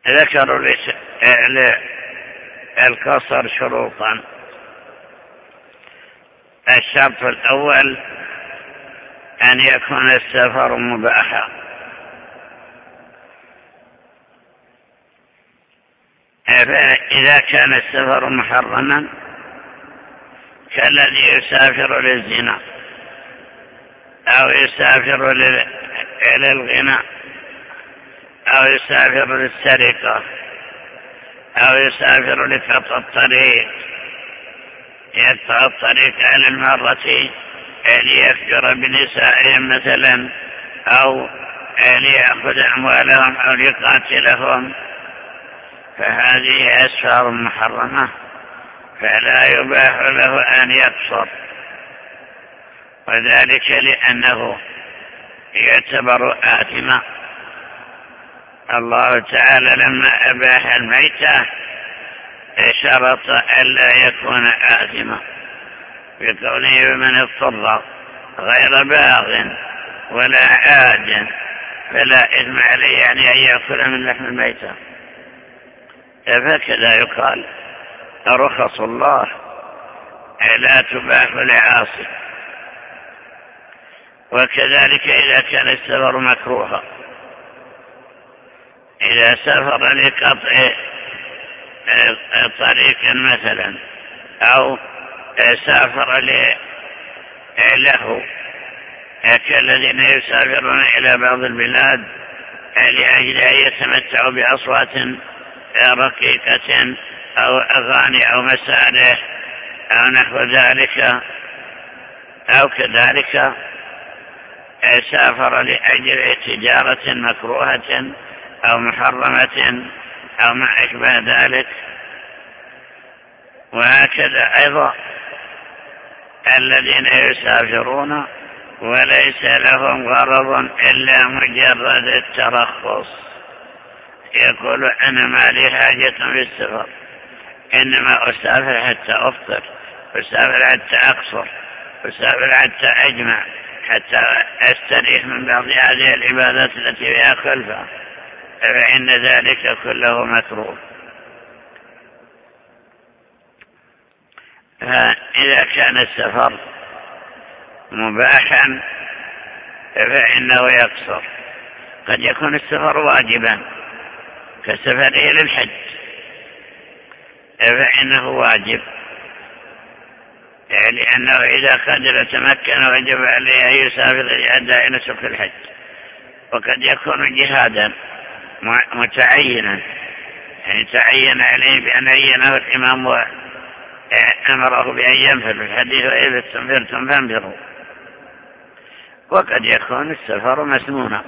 ذكروا للقصر شروطا. الشرط الأول أن يكون السفر مباحا، فإذا كان السفر محرما كالذي يسافر للزنا أو يسافر للغنى أو يسافر للسرقة أو يسافر لقطع الطريق، يقطع الطريق عن المرة ليفجر بنسائهم مثلا، أو ليأخذ أموالهم أو ليقاتلهم، فهذه أسفار محرمة، فلا يباح له أن يقصر، وذلك لأنه يعتبر آثما. الله تعالى لما أباح الميتة شرط ألا يكون آثما بقوله بمن اضطر غير باغ ولا عاد فلا إثم عليه، يعني أن يأكل من لحم الميتة. فكذا يقال رخص الله لا تباح لعاصي. وكذلك إذا كان السفر مكروها، إذا سافر لقطع طريق مثلا، أو سافر له كالذين يسافرون إلى بعض البلاد لأجل أن يتمتعوا بأصوات رقيقة أو أغاني أو مسارح أو نحو ذلك، أو كذلك سافر لأجل تجارة مكروهة أو محرمة أو ما أشبه ذلك. وهكذا أيضا الذين يسافرون وليس لهم غرض إلا مجرد الترخص، يقول أنا ما لي حاجة في السفر، إنما أسافر حتى أفطر، أسافر حتى أقصر، أسافر حتى أجمع، حتى أستريح من بعض هذه العبادات التي فيها خلفة، فإن ذلك كله مكروه. فإذا كان السفر مباحا فإنه يقصر. قد يكون السفر واجبا كسفره للحج، فإنه واجب لأنه إذا قدر تمكن وجب عليه أن يسافر لأداء نسك الحج. وقد يكون جهادا متعينا، يعني تعين عليه بأن عينه الإمام وأمره بأن ينفر في الحديث وإذا استنفرتم فانفروا. وقد يكون السفر مسنونا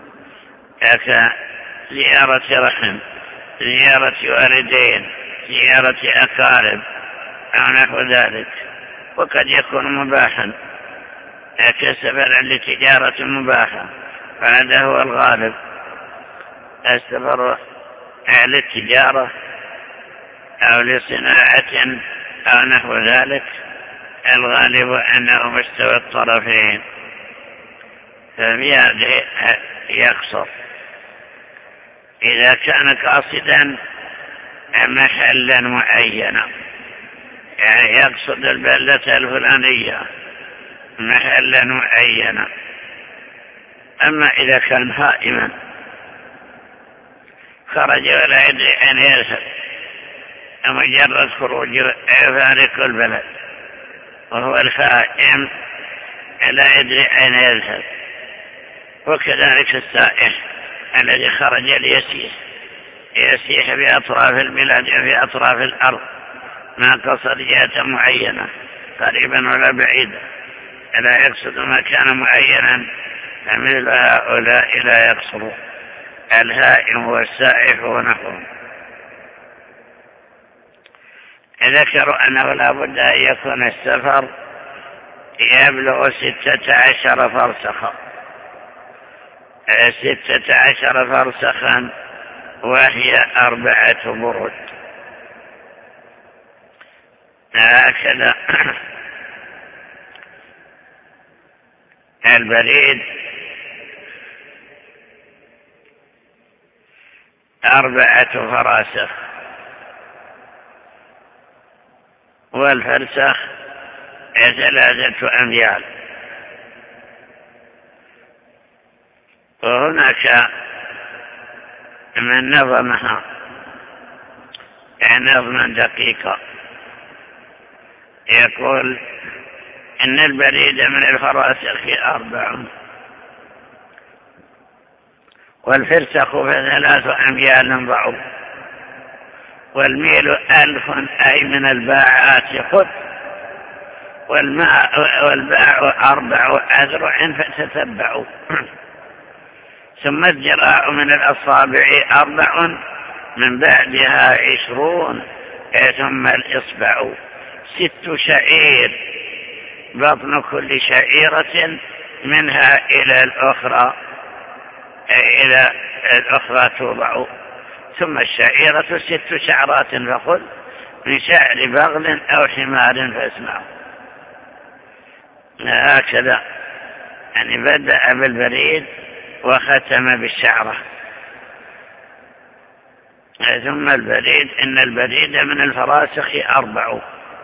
كزيارة رحم، زيارة والدين، زيارة أقارب أو نحو ذلك. وقد يكون مباحا كسفر لتجارة مباحة، فهذا هو الغالب. السفر للتجارة أو لصناعة أو نحو ذلك الغالب أنه مستوى الطرفين، ففي هذه يقصر. إذا كان قاصدا محلا معينا، يعني يقصد البلدة الفلانية محلا معينا. أما إذا كان هائما خرج ولا يدري أين يذهب، مجرد خروج فارق البلد وهو الخائم لا يدري أين يذهب. وكذلك السائح الذي خرج ليسيح في أطراف البلاد وفي أطراف الأرض، ما قصد جهة معينة قريبا ولا بعيدا، لا يقصد مكانا معينا، فمثل هؤلاء لا يقصرون. الهائم والسائح ونحوهم ذكروا أنه لا بد أن يكون السفر يبلغ 16 فرسخا، 16 فرسخا وهي 4 برد. هكذا البريد 4 فراسخ، والفرسخ 3 أميال. وهناك من نظمها نظما دقيقا، يقول إن البريد من الفراسخ 4، والفرسخ 3 أميال ضعف، والميل 1000 أي من الباعات خذ، والباع 4 أذرع فتتبعوا. ثم الذراع من الأصابع 4 من بعدها 20 ثم الإصبع 6 شعير، بطن كل شعيرة منها إلى الأخرى توضع، ثم الشعيرة 6 شعرات فخذ من شعر بغل أو حمار فاسمعوا. هكذا يعني بدأ بالبريد وختم بالشعرة. ثم البريد، إن البريد من الفراسخ 4،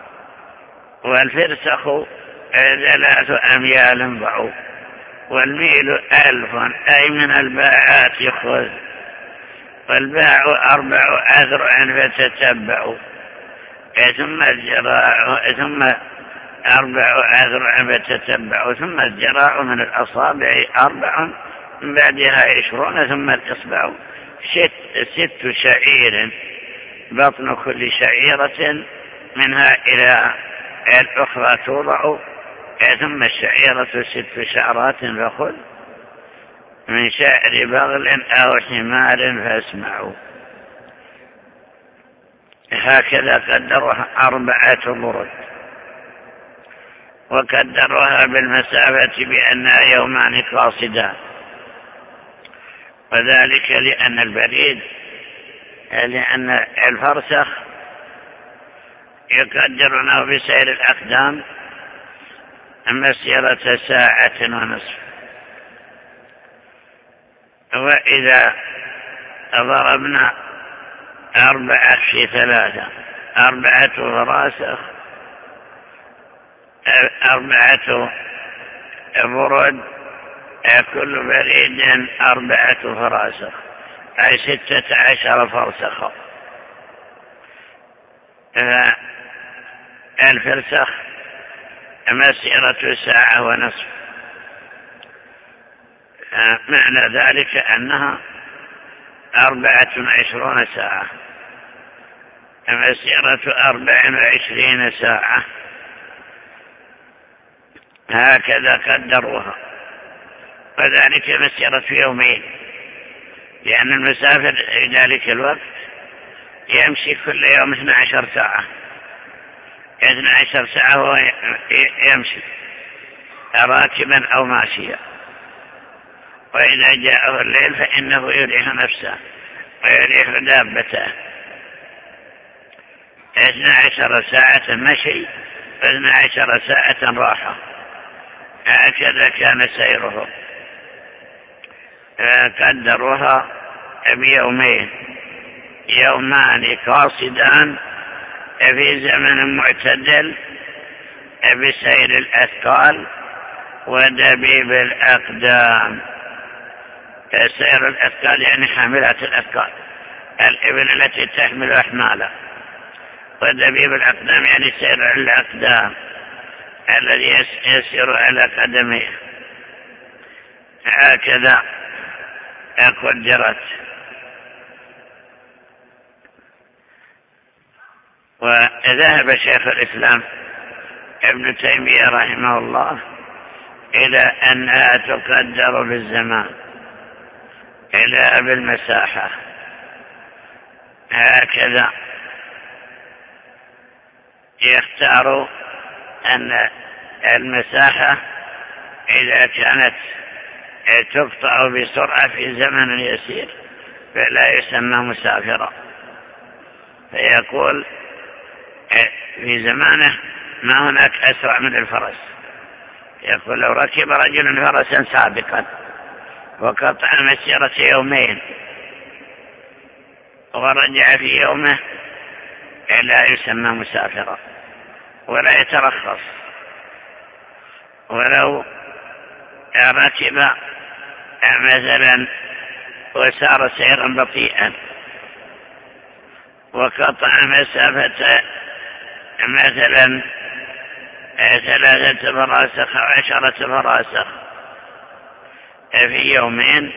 والفرسخ 3 أميال ضعف، والميل 1000 أي من الباعات خذ، والباع 4 أذرع فتتبعوا. ثم الجراع، ثم 4 أذرع فتتبعوا، ثم الجراع من الأصابع 4 من بعدها 20 ثم الإصبع 6 شعير، بطن كل شعيرة منها إلى الأخرى توضع، ثم الشعيرة 6 شعرات فخذ من شعر بغل أو حمار فاسمعوا. هكذا قدرها 4 برد، وقدرها بالمسافة بأنها يومان قاصدان، وذلك لأن البريد، لأن الفرسخ يقدرونه بسير الأقدام مسيرة 1.5 ساعة، وإذا ضربنا 4 في 3 4 فراسخ 4 برد، كل بريد 4 فراسخ أي 16 فرسخة. الفرسخ مسيرة 1.5 ساعة، معنى ذلك أنها 24 ساعة، مسيرة 24 ساعة. هكذا قدروها، وذلك مسيرة يومين، لأن المسافر في ذلك الوقت يمشي كل يوم 12 ساعة 12 ساعة هو يمشي راكبا أو ماشيا، وإذا جاءه الليل فإنه يريح نفسه ويريح دابته. 12 ساعة مشي و12 ساعة راحة، هكذا كان سيره. قدروها بيومين، يومان قاصدان في زمن معتدل بسير الأثقال ودبيب الأقدام. سير الأثقال يعني حاملات الأثقال، الإبل التي تحمل أحمالا، ودبيب الأقدام يعني سير الأقدام الذي يسير على قدميه. هكذا قدرت. وذهب شيخ الإسلام ابن تيمية رحمه الله إلى أنها تقدر بالزمان إلى بالمساحة. هكذا يختار أن المساحة إذا كانت تقطع بسرعة في زمن يسير فلا يسمى مسافرا، فيقول في زمانه ما هناك أسرع من الفرس. يقول لو ركب رجل فرسا سابقا وقطع مسيرة يومين ورجع في يومه لا يسمى مسافرا ولا يترخص. ولو ركب مثلا وسار سيرا بطيئا وقطع مسافة مثلا 3 فراسخ أو 10 فراسخ في يومين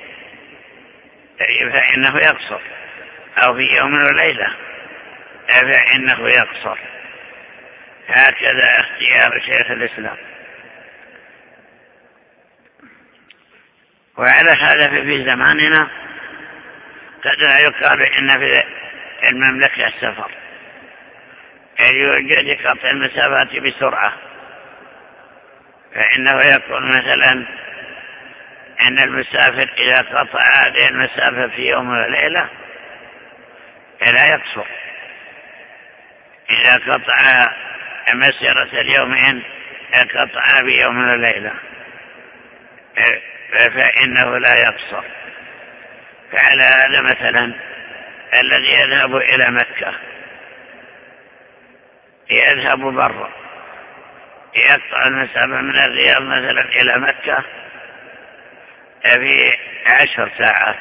فإنه يقصر، أو في يوم وليلة فإنه يقصر. هكذا اختيار شيخ الإسلام. وعلى هذا في زماننا قد لا يقال إن في المملكة السفر، يوجد قطع المسافات بسرعة، فإنه يكون مثلا أن المسافر إذا قطع هذه المسافة في يوم وليلة لا يقصر. إذا قطع مسيرة اليومين قطع بيوم وليلة فإنه لا يقصر. فعلى هذا مثلا الذي يذهب إلى مكة يذهب برا يقطع المسافة من الرياض مثلا إلى مكة في 10 ساعات،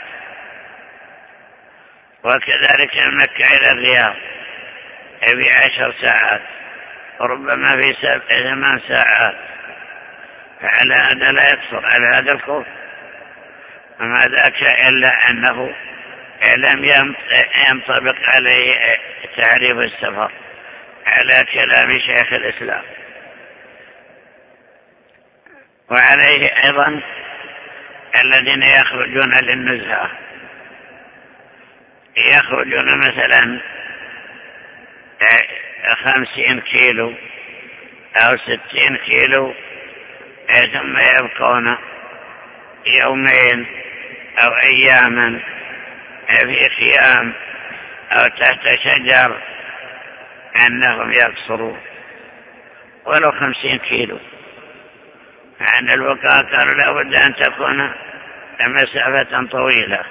وكذلك من مكة إلى الرياض في 10 ساعات، وربما في 8 ساعات. فعلى هذا لا يقصر على هذا القول. وما ذاك إلا أنه لم ينطبق عليه تعريف السفر على كلام شيخ الإسلام. وعليه أيضا الذين يخرجون للنزهة، يخرجون مثلا 50 كيلو أو 60 كيلو ثم يبقون يومين أو أياما في خيام أو تحت شجر أنهم يقصرون ولو 50 كيلو. فعن الوقاء قالوا لا بد أن تكون مسافة طويلة.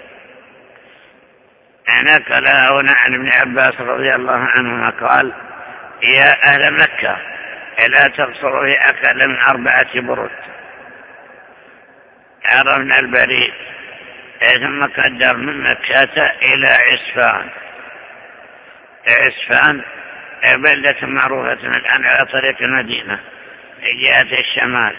نقل هنا عن ابن عباس رضي الله عنهما قال: يا أهل مكة لا تقصروا في أقل من 4 برد. عرفنا البريد ثم قدر من مكة إلى عسفان. عسفان بلدة معروفة الآن على طريق المدينة في جهة الشمال،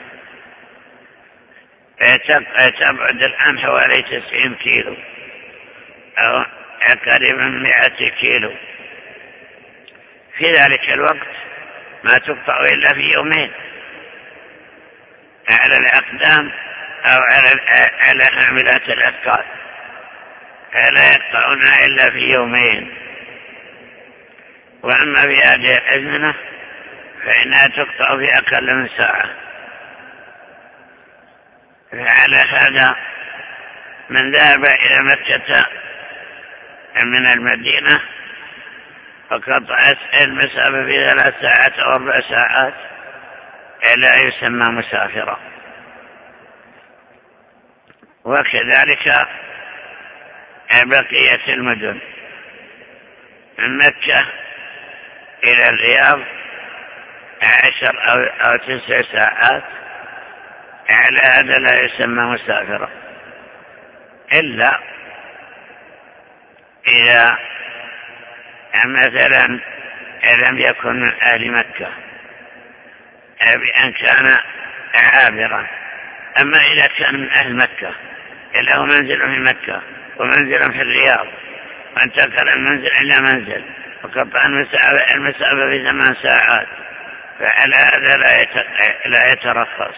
تبعد الآن حوالي 90 كيلو أو قريبا 100 كيلو. في ذلك الوقت ما تقطع إلا في يومين على الأقدام أو على حاملات الأثقال، فلا يقطعونها إلا في يومين. وأما في هذه الأزمنة فإنها تقطع في أقل من ساعة. فعلى هذا من ذهب إلى مكة من المدينة وقطع المسافة في 3 ساعات أو 4 ساعات لا يسمى مسافرا. وكذلك بقية المدن من مكة إلى الرياض 10 أو 9 ساعات، على هذا لا يسمى مسافرا إلا إذا مثلا لم يكن من أهل مكة بأن كان عابرا. أما إذا كان من أهل مكة له منزل في مكة ومنزل في الرياض وانتقل المنزل إلى منزل وقطع المسافة في 8 ساعات، فعلى هذا لا يترخص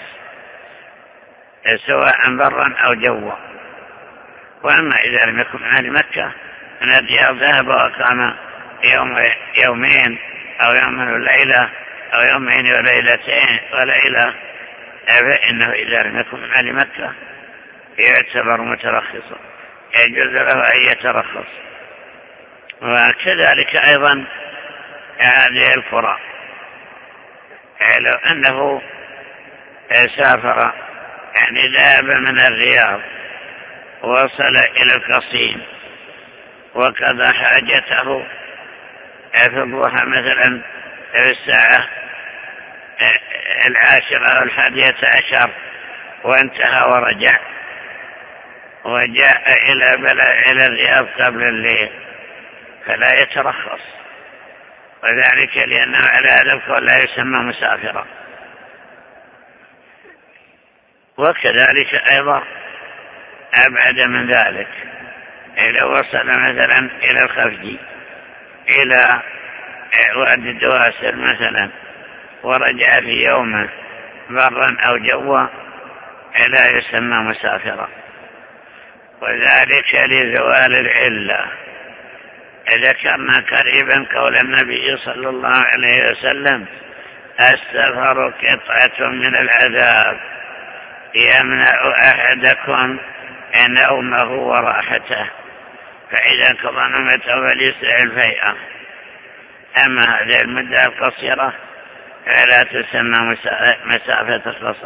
سواء برا أو جوا. وأما إذا لم يكن من أهل مكة من الرياض ذهب وقام يومين أو يوم وليلة أو يومين وليلتين وليلة، فإنه إذا لم يكن من أهل مكة يعتبر مترخصا، يجوز له أن يترخص. وكذلك أيضا هذه القرى لو أنه سافر يعني ذهب من الرياض ووصل إلى القصيم وقضى حاجته في الضحى مثلا في الساعة 10 أو 11 وانتهى ورجع وجاء إلى الرياض قبل الليل فلا يترخص، وذلك لأنه على هذا القول لا يسمى مسافرا. وكذلك أيضا أبعد من ذلك، إذا وصل مثلا إلى الخفجي إلى وادي الدواسر مثلا ورجع في يومه برا أو جوا لا يسمى مسافرا، وذلك لزوال العلة. ذكرنا قريبا قول النبي صلى الله عليه وسلم: السفر قطعة من العذاب يمنع أحدكم نومه وراحته، فإذا قضى نومته فليسرع الفيئة. أما هذه المدة القصيرة فلا تسمى مسافة القصر.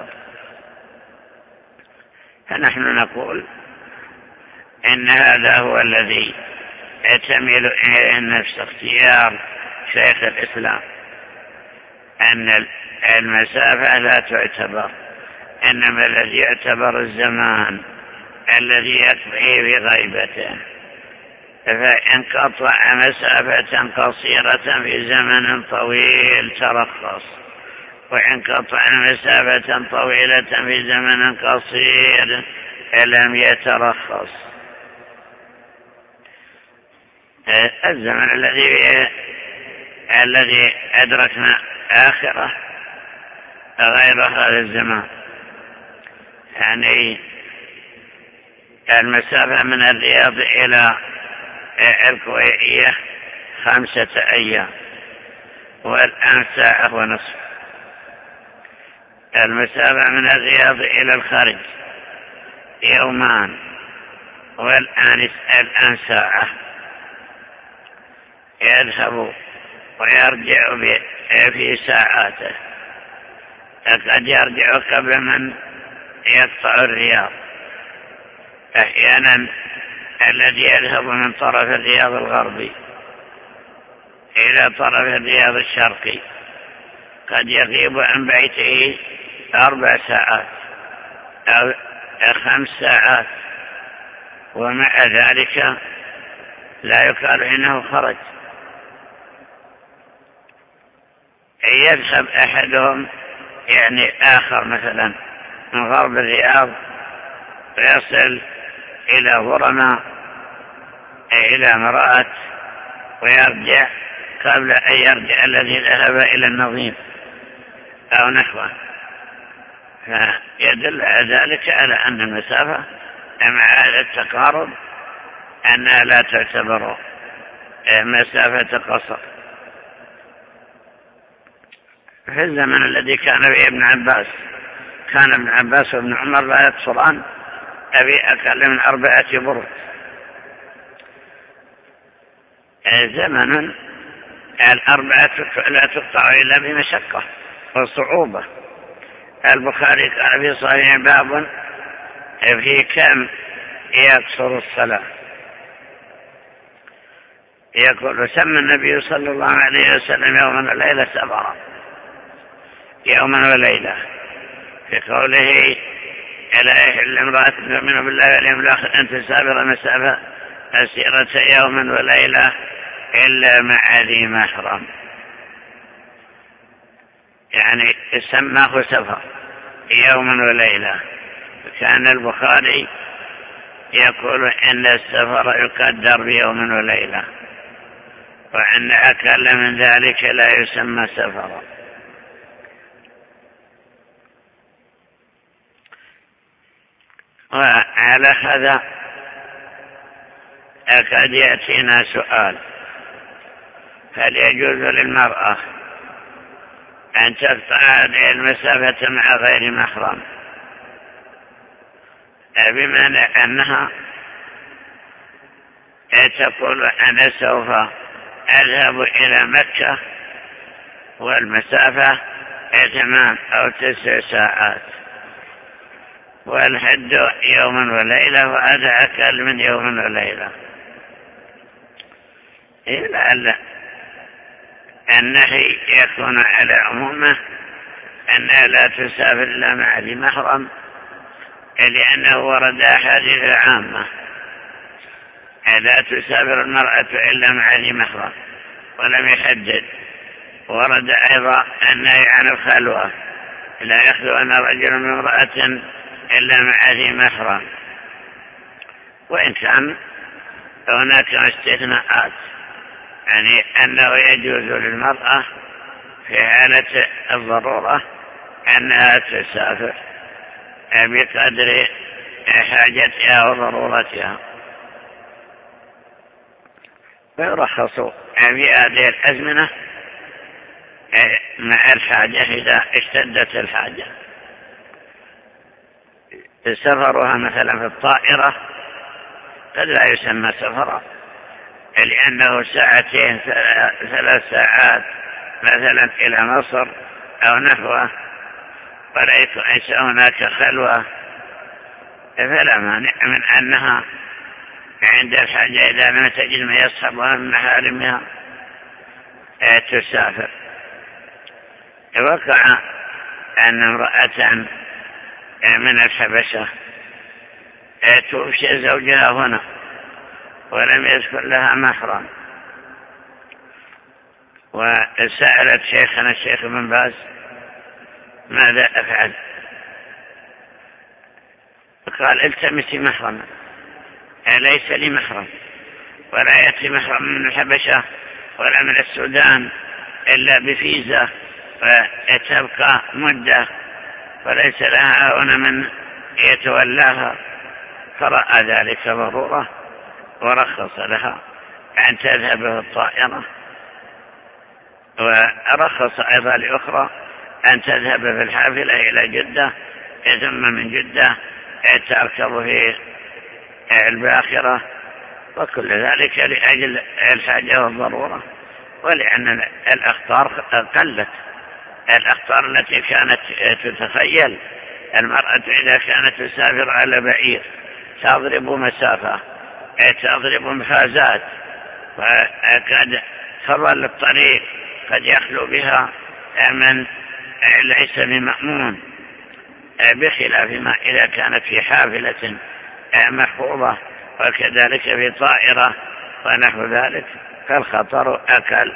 فنحن نقول إن هذا هو الذي تميل إليه النفس، اختيار شيخ الإسلام، أن المسافة لا تعتبر، إنما الذي يعتبر الزمان الذي يكفيه بغيبته. فإن قطع مسافة قصيرة في زمن طويل ترخص، وإن قطع مسافة طويلة في زمن قصير لم يترخص. الزمن الذي أدركنا آخره غير هذا الزمان، يعني المسافة من الرياض إلى الكويتية 5 أيام، والآن 1.5 ساعة. المسافة من الرياض إلى الخارج 2 يومان، والآن 1 ساعة. يذهب ويرجع في ساعاته، قد يرجع قبل من يقطع الرياض. أحيانا الذي يذهب من طرف الرياض الغربي إلى طرف الرياض الشرقي قد يغيب عن بيته 4 ساعات أو 5 ساعات، ومع ذلك لا يقال إنه خرج. يذهب أحدهم يعني آخر مثلا من غرب الرياض ويصل إلى غرمة إلى مرات ويرجع قبل أن يرجع الذي ذهب إلى النظيم أو نحوه، فيدل ذلك على أن المسافة مع هذا التقارب أنها لا تعتبر مسافة قصر. في الزمن الذي كان فيه ابن عباس، كان ابن عباس وابن عمر لا يقصران أقل من 4 برد. زمن 4 لا تقطع إلا بمشقة وصعوبة. البخاري قال في صحيح باب في كم يقصر الصلاة، يقول: سمى النبي صلى الله عليه وسلم يوما وليلة سفرا، يوما وليلة، في قوله: لا يحل امرأة تؤمن بالله واليوم الآخر أن تسافر مسافة مسيرة يوما وليلة إلا مع ذي محرم، يعني سماه سفر يوما وليلة. كان البخاري يقول إن السفر يقدر بيوم وليلة، وأن أقل من ذلك لا يسمى سفرا. وعلى هذا قد يأتينا سؤال: هل يجوز للمرأة أن تقطع هذه المسافة مع غير محرم؟ بمعنى أنها تقول: أنا سوف أذهب إلى مكة والمسافة 8 أو 9 ساعات، والحد يوما وليلة، وهذا أقل من يوم وليلة. لعل النهي يكون على عمومه أنها لا تسافر إلا مع ذي محرم، لأنه ورد أحاديث عامة لا تسافر المرأة إلا مع ذي محرم ولم يحدد. ورد أيضا النهي عن الخلوة، لا يخلون رجل من امرأة إلا مع ذي محرم، وإن كان هناك استثناءات، يعني أنه يجوز للمرأة في حالة الضرورة أنها تسافر بقدر حاجتها وضرورتها، ويرخص في هذه الأزمنة مع الحاجة إذا اشتدت الحاجة. سفرها مثلا في الطائرة قد لا يسمى سفرا، لأنه ساعتين 3 ساعات مثلا إلى مصر أو نحوه، وليس هناك خلوة، فلا مانع من أنها عند الحاجة إذا لم تجد ما يصحبها من محارمها تسافر. وقع أن امرأة من الحبشة توفي زوجها هنا ولم يذكر لها محرم، وسألت شيخنا الشيخ بن باز ماذا أفعل؟ قال التمسي محرما، ليس لي محرم ولا يأتي محرم من الحبشة ولا من السودان إلا بفيزا، فتبقى مدة وليس لها هنا من يتولاها، فرأى ذلك ضرورة ورخص لها أن تذهب بالطائرة، ورخص أيضا لأخرى أن تذهب بالحافلة إلى جدة، ثم من جدة تركب في الباخرة، وكل ذلك لأجل الحاجة والضرورة، ولأن الأخطار قلت. الأخطار التي كانت تتخيل المرأة إذا كانت تسافر على بعير تضرب مسافة، تضرب مفازات، وقد فضل الطريق قد يخلو بها من ليس بمأمون، بخلاف ما إذا كانت في حافلة محفوظة وكذلك في طائرة ونحو ذلك، فالخطر أكل.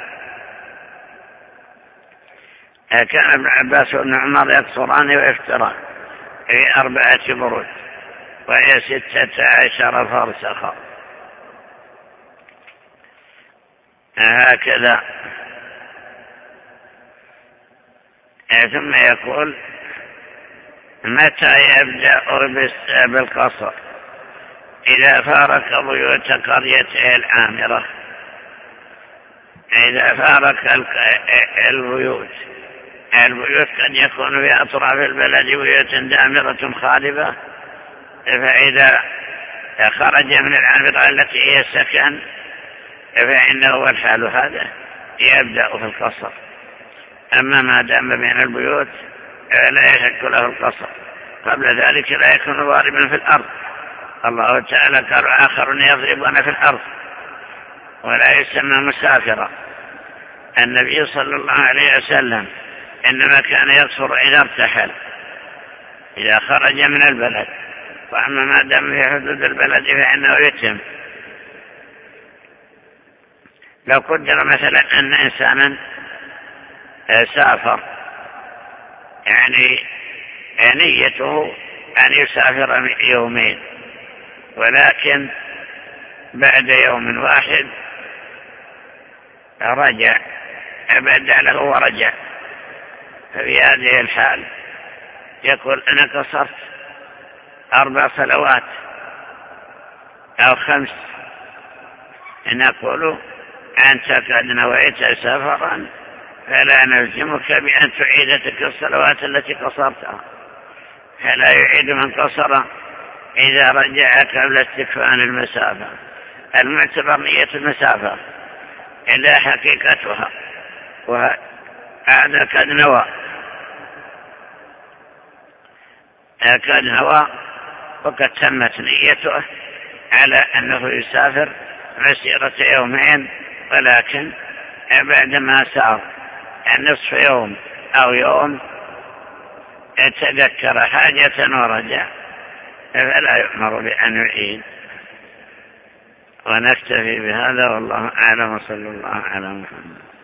كان ابن عباس وابن عمر يقصران ويفتران في 4 برود وهي 16 فرسخا، هكذا. ثم يقول متى يبدأ بالقصر؟ إذا فارق بيوت قريته العامرة. إذا فارق البيوت قد يكون في أطراف البلد بيوت دامرة خالبة، فإذا خرج من العامرة التي هي السكن فإنه والحال هذا يبدأ في القصر. أما ما دام بين البيوت لا يحق له القصر، قبل ذلك لا يكون ضاربا في الأرض. الله تعالى قال آخرون يضربون في الأرض ولا يسمى مسافرا. النبي صلى الله عليه وسلم إنما كان يقصر إذا ارتحل، إذا خرج من البلد، وأما ما دام في حدود البلد فإنه يتم. لو قدر مثلا أن إنسانا سافر، يعني نيته أن يسافر 2 يوم، ولكن بعد يوم واحد رجع، بدأ له ورجع، ففي هذه الحال يقول أنا قصرت 4 صلوات أو 5، نقول أنت قد نويت سفرا فلا نلزمك بأن تعيد تلك الصلوات التي قصرتها، فلا يعيد من قصر إذا رجع قبل استكفاء المسافة. المعتبر نية المسافة إلا حقيقتها، وهذا قد نوى وقد تمت نيته على أنه يسافر مسيرة 2 ولكن بعدما سار نصف يوم أو يوم تذكر حاجة ورجع فلا يؤمر بأن يعيد. ونكتفي بهذا والله أعلم، صلى الله على محمد.